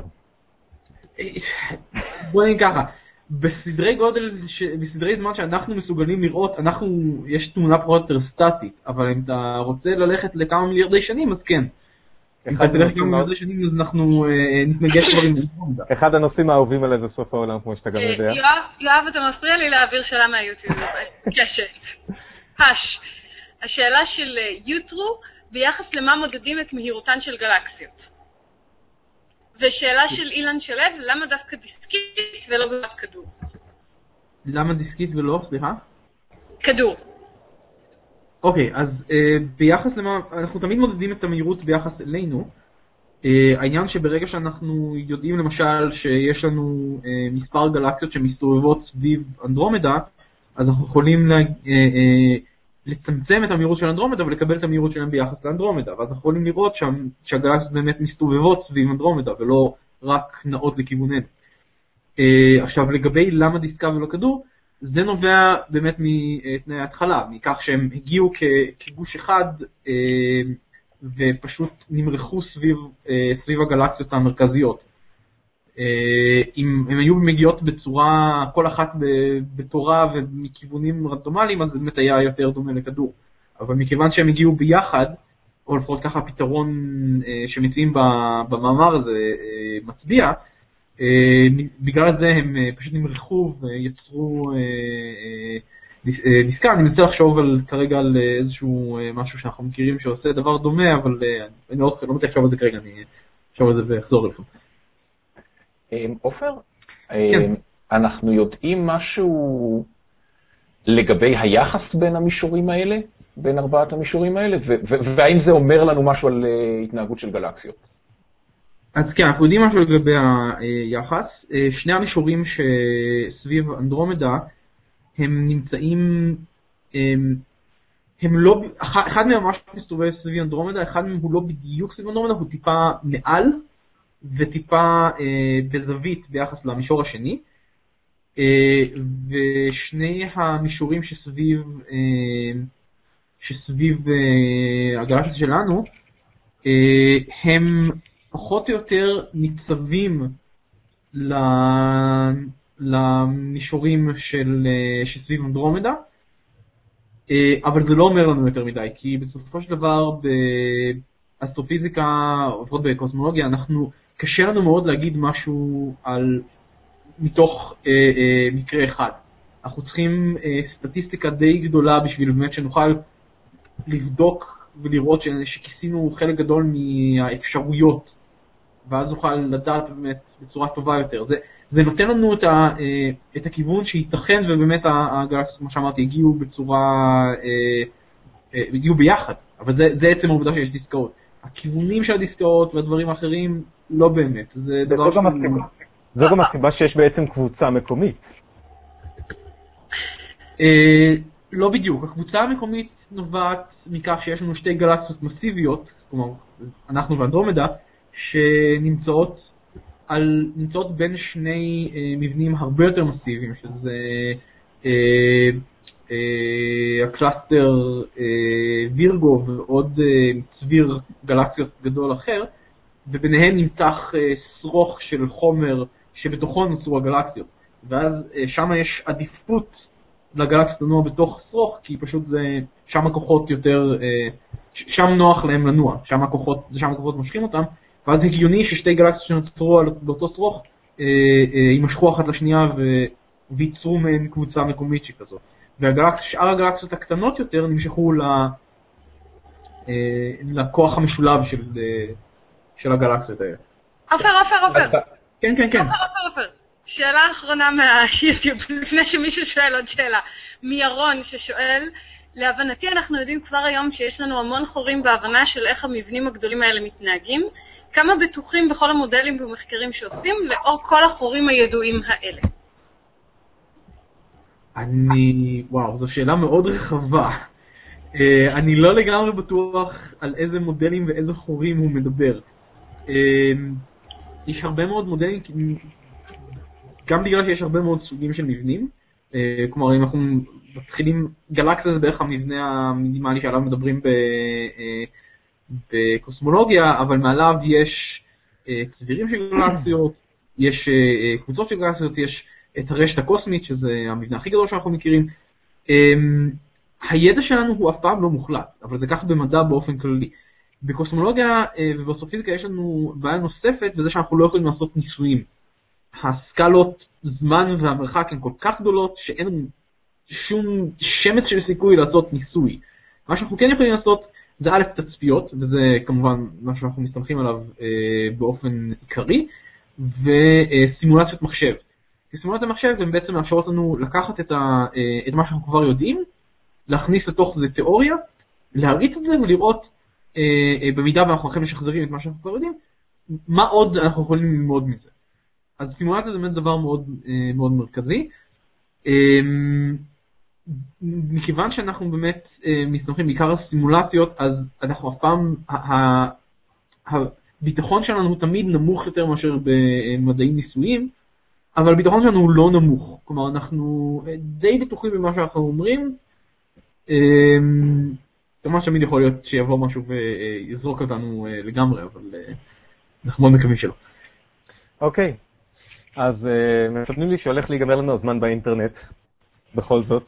בוא נגיד ככה, בסדרי גודל, ש... בסדרי זמן שאנחנו מסוגלים לראות, אנחנו, יש תמונה פחות יותר סטטית, אבל אם אתה רוצה ללכת לכמה מיליארדי שנים, אז כן. אם אתה תלך כמה מיליארדי שנים, אז אנחנו נתנגש כבר עם אנדרומדה. אחד הנושאים האהובים עליי זה סוף העולם, כמו שאתה גם יודע. יואב, אתה מפריע לי להעביר שאלה מהיוטיוב, קשת. הש, השאלה של יוטרו, ביחס למה מודדים את מהירותן של גלקסיות. ושאלה של אילן שלו, למה דווקא דיסקית ולא בבת כדור? למה דיסקית ולא, סליחה? כדור. אוקיי, אז אה, ביחס למה, אנחנו תמיד מודדים את המהירות ביחס אלינו. אה, העניין שברגע שאנחנו יודעים למשל שיש לנו אה, מספר גלקסיות שמסתובבות סביב אנדרומדה, אז אנחנו יכולים לה, אה, אה, לצמצם את המהירות של אנדרומדה ולקבל את המהירות שלהם ביחס לאנדרומדה, ואז אנחנו יכולים לראות שה, שהגלקסיות באמת מסתובבות סביב אנדרומדה ולא רק נעות לכיווננו. אה, עכשיו לגבי למה דיסקה ולא כדור, זה נובע באמת מתנאי ההתחלה, מכך שהם הגיעו כגוש אחד אה, ופשוט נמרחו סביב, אה, סביב הגלקסיות המרכזיות. אה, אם הם היו מגיעות בצורה, כל אחת בתורה ומכיוונים רנדומליים, אז זה באמת היה יותר דומה לכדור. אבל מכיוון שהם הגיעו ביחד, או לפחות ככה הפתרון אה, שמציעים במאמר הזה אה, מצביע, Uh, בגלל זה הם uh, פשוט נמרחו ויצרו uh, uh, דיס, uh, דיסקה. אני מנסה לחשוב על, כרגע על uh, איזשהו uh, משהו שאנחנו מכירים שעושה דבר דומה, אבל uh, אני לא, לא מצליח לחשוב על זה כרגע, אני אחשוב על זה ואחזור אליכם. עופר, כן. אנחנו יודעים משהו לגבי היחס בין המישורים האלה, בין ארבעת המישורים האלה, והאם זה אומר לנו משהו על uh, התנהגות של גלקסיות? אז כן, אנחנו יודעים משהו לגבי היחס. שני המישורים שסביב אנדרומדה הם נמצאים, הם, הם לא, אחד מהם ממש מסתובב סביב אנדרומדה, אחד מהם הוא לא בדיוק סביב אנדרומדה, הוא טיפה מעל וטיפה אה, בזווית ביחס למישור השני. אה, ושני המישורים שסביב, אה, שסביב אה, הגלקסיה שלנו, אה, הם פחות או יותר ניצבים למישורים של, שסביב אנדרומדה, אבל זה לא אומר לנו יותר מדי, כי בסופו של דבר באסטרופיזיקה, או לפחות בקוסמולוגיה, אנחנו, קשה לנו מאוד להגיד משהו על, מתוך אה, אה, מקרה אחד. אנחנו צריכים אה, סטטיסטיקה די גדולה בשביל באמת שנוכל לבדוק ולראות ש, שכיסינו חלק גדול מהאפשרויות, ואז נוכל לדעת באמת בצורה טובה יותר. זה, זה נותן לנו את, ה, את הכיוון שייתכן ובאמת הגלקסיות, כמו שאמרתי, הגיעו בצורה, הגיעו ביחד, אבל זה, זה עצם העובדה שיש דיסקאות. הכיוונים של הדיסקאות והדברים האחרים לא באמת. זה דבר זו, גם הסיבה, זו גם הסיבה שיש בעצם קבוצה מקומית. לא בדיוק. הקבוצה המקומית נובעת מכך שיש לנו שתי גלקסיות מסיביות, כלומר, אנחנו ואנדרומדה, שנמצאות על, נמצאות בין שני אה, מבנים הרבה יותר מסיביים, שזה אה, אה, הקלאסטר אה, וירגו ועוד אה, צביר גלקסיות גדול אחר, וביניהם נמתח שרוך של חומר שבתוכו נוצרו הגלקסיות. ואז שם יש עדיפות לגלקסיות לנוע בתוך שרוך, כי פשוט זה, שם הכוחות יותר, שם נוח להם לנוע, שם הכוחות, שם הכוחות מושכים אותם, ואז הגיוני ששתי גלקסיות שנוצרו באותו שרוך יימשכו אחת לשנייה וייצרו מהן קבוצה מקומית שכזאת. ושאר הגלקסיות הקטנות יותר נמשכו לכוח המשולב של, של הגלקסיות האלה. עופר, עופר, עופר. כן, כן, כן. עופר, עופר, עופר. שאלה אחרונה מהיוטיוב, לפני שמישהו שואל עוד שאלה. מירון ששואל, להבנתי אנחנו יודעים כבר היום שיש לנו המון חורים בהבנה של איך המבנים הגדולים האלה מתנהגים. כמה בטוחים בכל המודלים ומחקרים שעושים לאור כל החורים הידועים האלה? אני, וואו, זו שאלה מאוד רחבה. Uh, אני לא לגמרי בטוח על איזה מודלים ואיזה חורים הוא מדבר. Uh, יש הרבה מאוד מודלים, גם בגלל שיש הרבה מאוד סוגים של מבנים. Uh, כלומר, אם אנחנו מתחילים, גלקסיה זה בערך המבנה המינימלי שעליו מדברים ב, uh, בקוסמולוגיה, אבל מעליו יש uh, צבירים של גלקסיות, יש uh, קבוצות של גלקסיות, יש את הרשת הקוסמית, שזה המבנה הכי גדול שאנחנו מכירים. Um, הידע שלנו הוא אף פעם לא מוחלט, אבל זה כך במדע באופן כללי. בקוסמולוגיה ובאסטרופיזיקה יש לנו בעיה נוספת, וזה שאנחנו לא יכולים לעשות ניסויים. הסקלות זמן והמרחק הן כל כך גדולות, שאין שום שמץ של סיכוי לעשות ניסוי. מה שאנחנו כן יכולים לעשות זה א' תצפיות, וזה כמובן מה שאנחנו מסתמכים עליו אה, באופן עיקרי, וסימולציות מחשב. סימולציות מחשב הן בעצם מאפשרות לנו לקחת את, ה, אה, את מה שאנחנו כבר יודעים, להכניס לתוך זה תיאוריה, להריץ את זה ולראות אה, אה, במידה ואנחנו הולכים לשחזרים את מה שאנחנו כבר יודעים, מה עוד אנחנו יכולים ללמוד מזה. אז סימולציה זה באמת דבר מאוד, אה, מאוד מרכזי. אה, מכיוון שאנחנו באמת אה, מסתמכים בעיקר על סימולציות, אז אנחנו אף פעם, הביטחון שלנו הוא תמיד נמוך יותר מאשר במדעים ניסויים, אבל הביטחון שלנו הוא לא נמוך. כלומר, אנחנו די בטוחים במה שאנחנו אומרים, ממש תמיד יכול להיות שיבוא משהו ויזרוק אותנו לגמרי, אבל אנחנו מאוד מקווים שלא. אוקיי, אז מספנים לי שהולך להיגמר לנו הזמן באינטרנט, בכל זאת.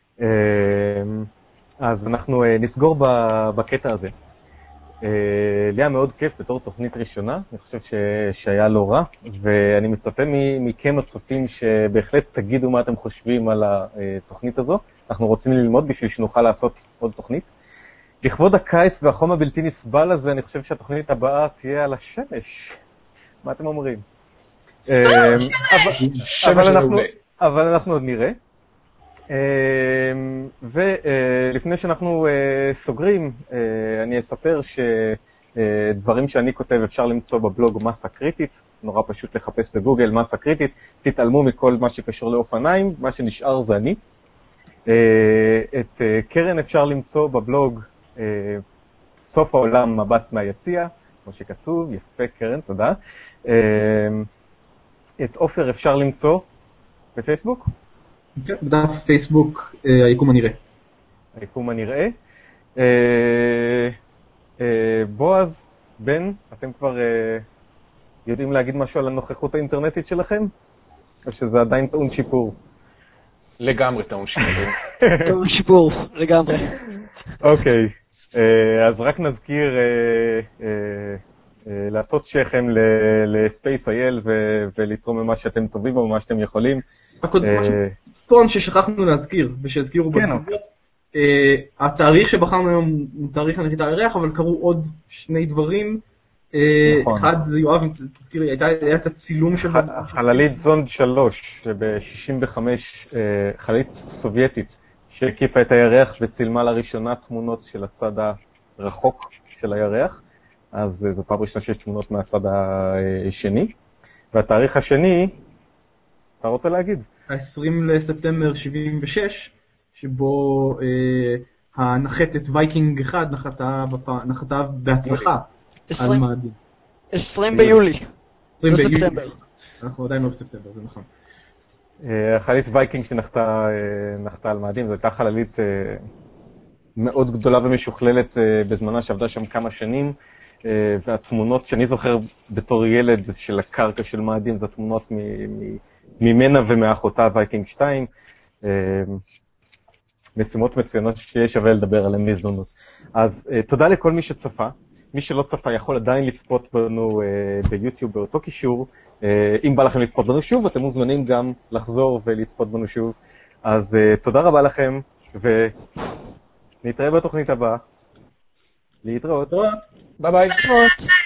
אז אנחנו נסגור בקטע הזה. לי היה מאוד כיף בתור תוכנית ראשונה, אני חושב שהיה לא רע, ואני מצפה מכם הצופים שבהחלט תגידו מה אתם חושבים על התוכנית הזו. אנחנו רוצים ללמוד בשביל שנוכל לעשות עוד תוכנית. לכבוד הקיץ והחום הבלתי נסבל הזה, אני חושב שהתוכנית הבאה תהיה על השמש. מה אתם אומרים? אבל אנחנו עוד נראה. ולפני שאנחנו סוגרים, אני אספר שדברים שאני כותב אפשר למצוא בבלוג מסה קריטית, נורא פשוט לחפש בגוגל מסה קריטית, תתעלמו מכל מה שקשור לאופניים, מה שנשאר זה אני. את קרן אפשר למצוא בבלוג סוף העולם מבט מהיציע, כמו שכתוב, יפה קרן, תודה. את עופר אפשר למצוא בפייסבוק? בדף פייסבוק, היקום הנראה. היקום הנראה. בועז, בן, אתם כבר יודעים להגיד משהו על הנוכחות האינטרנטית שלכם? או שזה עדיין טעון שיפור? לגמרי טעון שיפור. טעון שיפור, לגמרי. אוקיי, אז רק נזכיר לעשות שכם לספייס אייל ולתרום ממה שאתם טובים או ממה שאתם יכולים. רק עוד משהו ספון ששכחנו להזכיר, ושהזכירו בתגובות. התאריך שבחרנו היום הוא תאריך הנחיתה הירח, אבל קרו עוד שני דברים. אחד זה יואב, תזכירי, היה את הצילום של... חללית זונד שלוש, שב-שישים וחמש, חללית סובייטית, שהקיפה את הירח וצילמה לראשונה תמונות של הצד הרחוק של הירח. אז זו פעם ראשונה שיש תמונות מהצד השני. והתאריך השני, אתה רוצה להגיד? ה-עשרים לספטמבר שבעים ושש, שבו אה, הנחתת וייקינג אחד נחתה, בפע... נחתה בהצלחה על מאדים. עשרים ביולי. עשרים ביולי. אנחנו עדיין לא בספטמבר, זה נכון. החללית וייקינג שנחתה נחתה על מאדים, זו הייתה חללית מאוד גדולה ומשוכללת בזמנה שעבדה שם כמה שנים. והתמונות שאני זוכר בתור ילד של הקרקע של מאדים, זה תמונות ממנה ומאחותה וייקינג שתיים. משימות מצוינות שיש שווה לדבר עליהן בהזדמנות. אז תודה לכל מי שצפה. מי שלא צפה יכול עדיין לצפות בנו ביוטיוב באותו קישור. אם בא לכם לצפות בנו שוב, אתם מוזמנים גם לחזור ולצפות בנו שוב. אז תודה רבה לכם, ונתראה בתוכנית הבאה. להתראות. ביי ביי.